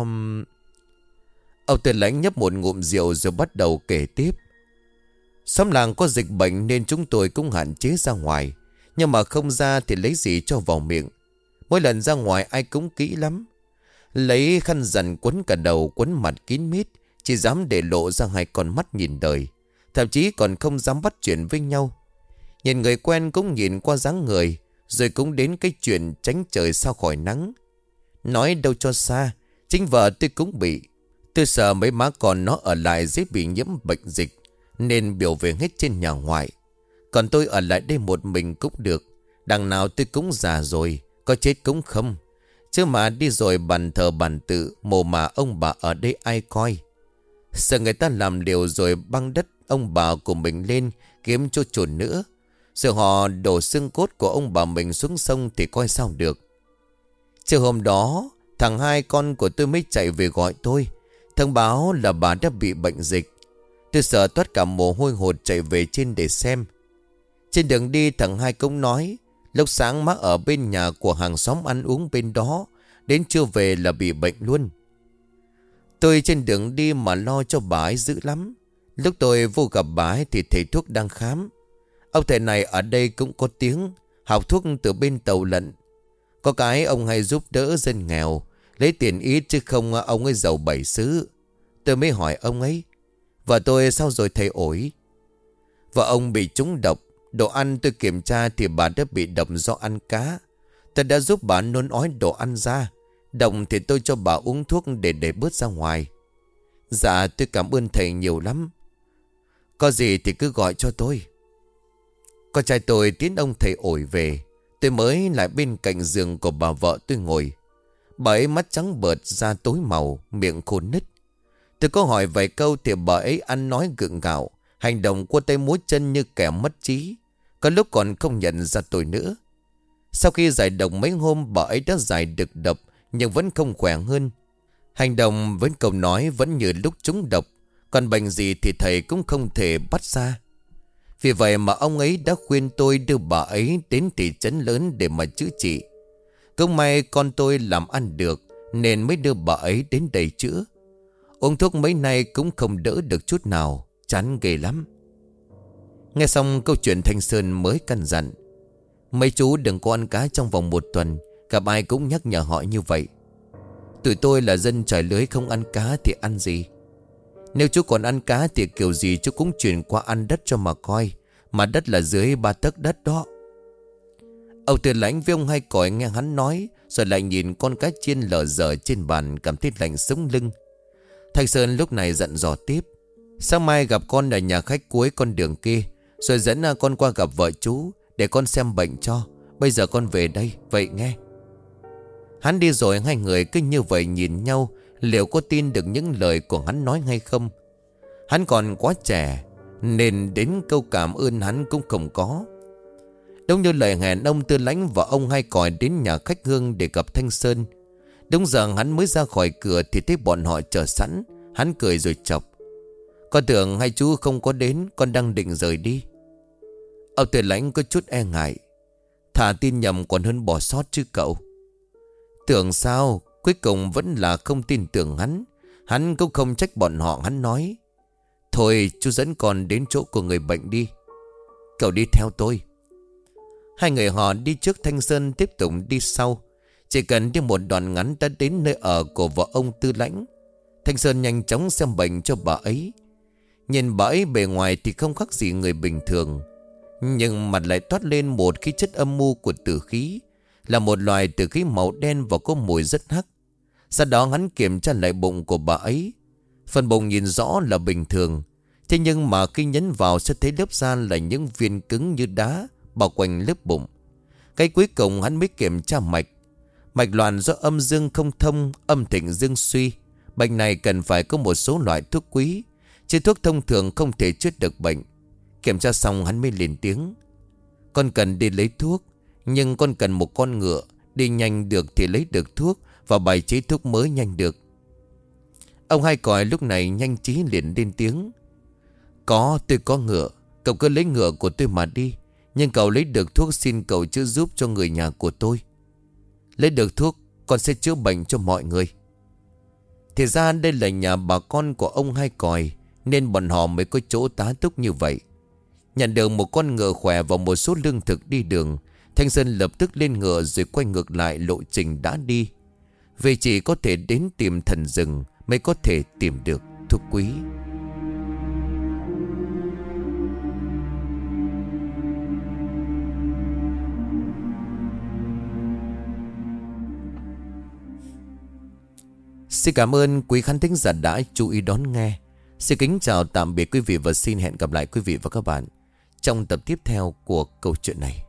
Ông Từ Lãnh nhấp một ngụm rượu rồi bắt đầu kể tiếp. Xóm làng có dịch bệnh nên chúng tôi cũng hạn chế ra ngoài. Nhưng mà không ra thì lấy gì cho vào miệng. Mỗi lần ra ngoài ai cũng kỹ lắm. Lấy khăn rằn quấn cả đầu, quấn mặt kín mít, chỉ dám để lộ ra 2 con mắt nhìn đời. Thậm chí còn không dám bắt chuyện với nhau. Nhìn người quen cũng nhìn qua dáng người, rồi cũng đến cái chuyện tránh trời sao khỏi nắng. Nói đâu cho xa, chính vợ tôi cũng bị. Tôi sợ mấy má con nó ở lại dễ bị nhiễm bệnh dịch, nên biểu về hết trên nhà ngoại. Còn tôi ở lại đây một mình cũng được. Đằng nào tôi cũng già rồi, có chết cũng không. Chứ mà đi rồi bàn thờ bàn tự, mồ mà ông bà ở đây ai coi. Sợ người ta làm liều rồi băng đất ông bà của mình lên kiếm chỗ chôn nữa. Sợ họ đổ xương cốt của ông bà mình xuống sông thì coi sao được. Chiều hôm đó, thằng 2 con của tôi mới chạy về gọi tôi, thông báo là bà đã bị bệnh dịch. Tôi sợ toát cả mồ hôi hột chạy về trên để xem. Trên đường đi thằng 2 cũng nói, lúc sáng má ở bên nhà của hàng xóm ăn uống bên đó, đến trưa về là bị bệnh luôn. Tôi trên đường đi mà lo cho bà ấy dữ lắm. Lúc tôi vô gặp bà ấy thì thầy thuốc đang khám. Ông thầy này ở đây cũng có tiếng, học thuốc từ bên Tàu Lận. Có cái ông hay giúp đỡ dân nghèo, Lấy tiền ít chứ không ông ấy giàu 7 xứ. Tôi mới hỏi ông ấy: vợ tôi sao rồi thầy ổi? Vợ ông bị trúng độc. Đồ ăn tôi kiểm tra thì bà đã bị độc do ăn cá. Tôi đã giúp bà nôn ói đồ ăn ra. Độc thì tôi cho bà uống thuốc để bớt ra ngoài. Dạ tôi cảm ơn thầy nhiều lắm. Có gì thì cứ gọi cho tôi. Con trai tôi tiến ông thầy ổi về. Tôi mới lại bên cạnh giường của bà vợ tôi ngồi. Bà ấy mắt trắng bợt, da tối màu, miệng khô nứt. Tôi có hỏi vài câu thì bà ấy ăn nói gượng gạo, hành động cua tay múa chân như kẻ mất trí. Có lúc còn không nhận ra tôi nữa. Sau khi giải độc mấy hôm, bà ấy đã giải được độc nhưng vẫn không khỏe hơn. Hành động với câu nói vẫn như lúc trúng độc. Còn bệnh gì thì thầy cũng không thể bắt ra. Vì vậy mà ông ấy đã khuyên tôi đưa bà ấy đến thị trấn lớn để mà chữa trị. Cũng may con tôi làm ăn được nên mới đưa bà ấy đến đây chữa. Uống thuốc mấy nay cũng không đỡ được chút nào. Chán ghê lắm. Nghe xong câu chuyện, Thanh Sơn mới căn dặn: mấy chú đừng có ăn cá trong vòng 1 tuần. Gặp ai cũng nhắc nhở họ như vậy. Tụi tôi là dân trải lưới, không ăn cá thì ăn gì? Nếu chú còn ăn cá thì kiểu gì chú cũng chuyển qua ăn đất cho mà coi. Mà đất là dưới 3 tấc đất đó. Ông Tư Lãnh với ông Hai Còi nghe hắn nói, rồi lại nhìn con cá chiên lở dở trên bàn, cảm thấy lạnh sống lưng. Thanh Sơn lúc này dặn dò tiếp: sáng mai gặp con ở nhà khách cuối con đường kia, rồi dẫn con qua gặp vợ chú để con xem bệnh cho. Bây giờ con về đây, vậy nghe. Hắn đi rồi, hai người cứ như vậy nhìn nhau, liệu có tin được những lời của hắn nói hay không. Hắn còn quá trẻ nên đến câu cảm ơn hắn cũng không có. Đúng như lời hẹn, ông Tư Lãnh và ông Hai Còi đến nhà khách Hương để gặp Thanh Sơn. Đúng giờ hắn mới ra khỏi cửa thì thấy bọn họ chờ sẵn. Hắn cười rồi chọc: con tưởng hai chú không có đến, con đang định rời đi. Ông Tư Lãnh có chút e ngại: thả tin nhầm còn hơn bỏ sót chứ cậu. Tưởng sao? Cuối cùng vẫn là không tin tưởng hắn. Hắn cũng không trách bọn họ. Hắn nói: thôi chú dẫn con đến chỗ của người bệnh đi. Cậu đi theo tôi. Hai người họ đi trước, Thanh Sơn tiếp tục đi sau. Chỉ cần đi một đoạn ngắn đã đến nơi ở của vợ ông Tư Lãnh. Thanh Sơn nhanh chóng xem bệnh cho bà ấy. Nhìn bà ấy bề ngoài thì không khác gì người bình thường, nhưng mặt lại toát lên một khí chất âm mưu của tử khí. Là một loài tử khí màu đen và có mùi rất hắc. Sau đó hắn kiểm tra lại bụng của bà ấy. Phần bụng nhìn rõ là bình thường, thế nhưng mà khi nhấn vào sẽ thấy lớp da là những viên cứng như đá bao quanh lớp bụng. Cái cuối cùng hắn mới kiểm tra mạch. Mạch loạn do âm dương không thông, âm thịnh dương suy. Bệnh này cần phải có một số loại thuốc quý, chứ thuốc thông thường không thể chữa được bệnh. Kiểm tra xong hắn mới lên tiếng: con cần đi lấy thuốc, nhưng con cần một con ngựa. Đi nhanh được thì lấy được thuốc và bài chế thuốc mới nhanh được. Ông Hai Còi lúc này nhanh trí liền lên tiếng: tôi có ngựa. Cậu cứ lấy ngựa của tôi mà đi. Nhưng cậu lấy được thuốc xin cậu chữa giúp cho người nhà của tôi. Lấy được thuốc con sẽ chữa bệnh cho mọi người. Thì ra đây là nhà bà con của ông Hai Còi, nên bọn họ mới có chỗ tá túc như vậy. Nhận được một con ngựa khỏe và một số lương thực đi đường, Thanh Sơn lập tức lên ngựa rồi quay ngược lại lộ trình đã đi. Vì chỉ có thể đến tìm thần rừng mới có thể tìm được thuốc quý. Xin cảm ơn quý khán thính giả đã chú ý đón nghe. Xin kính chào tạm biệt quý vị và xin hẹn gặp lại quý vị và các bạn trong tập tiếp theo của câu chuyện này.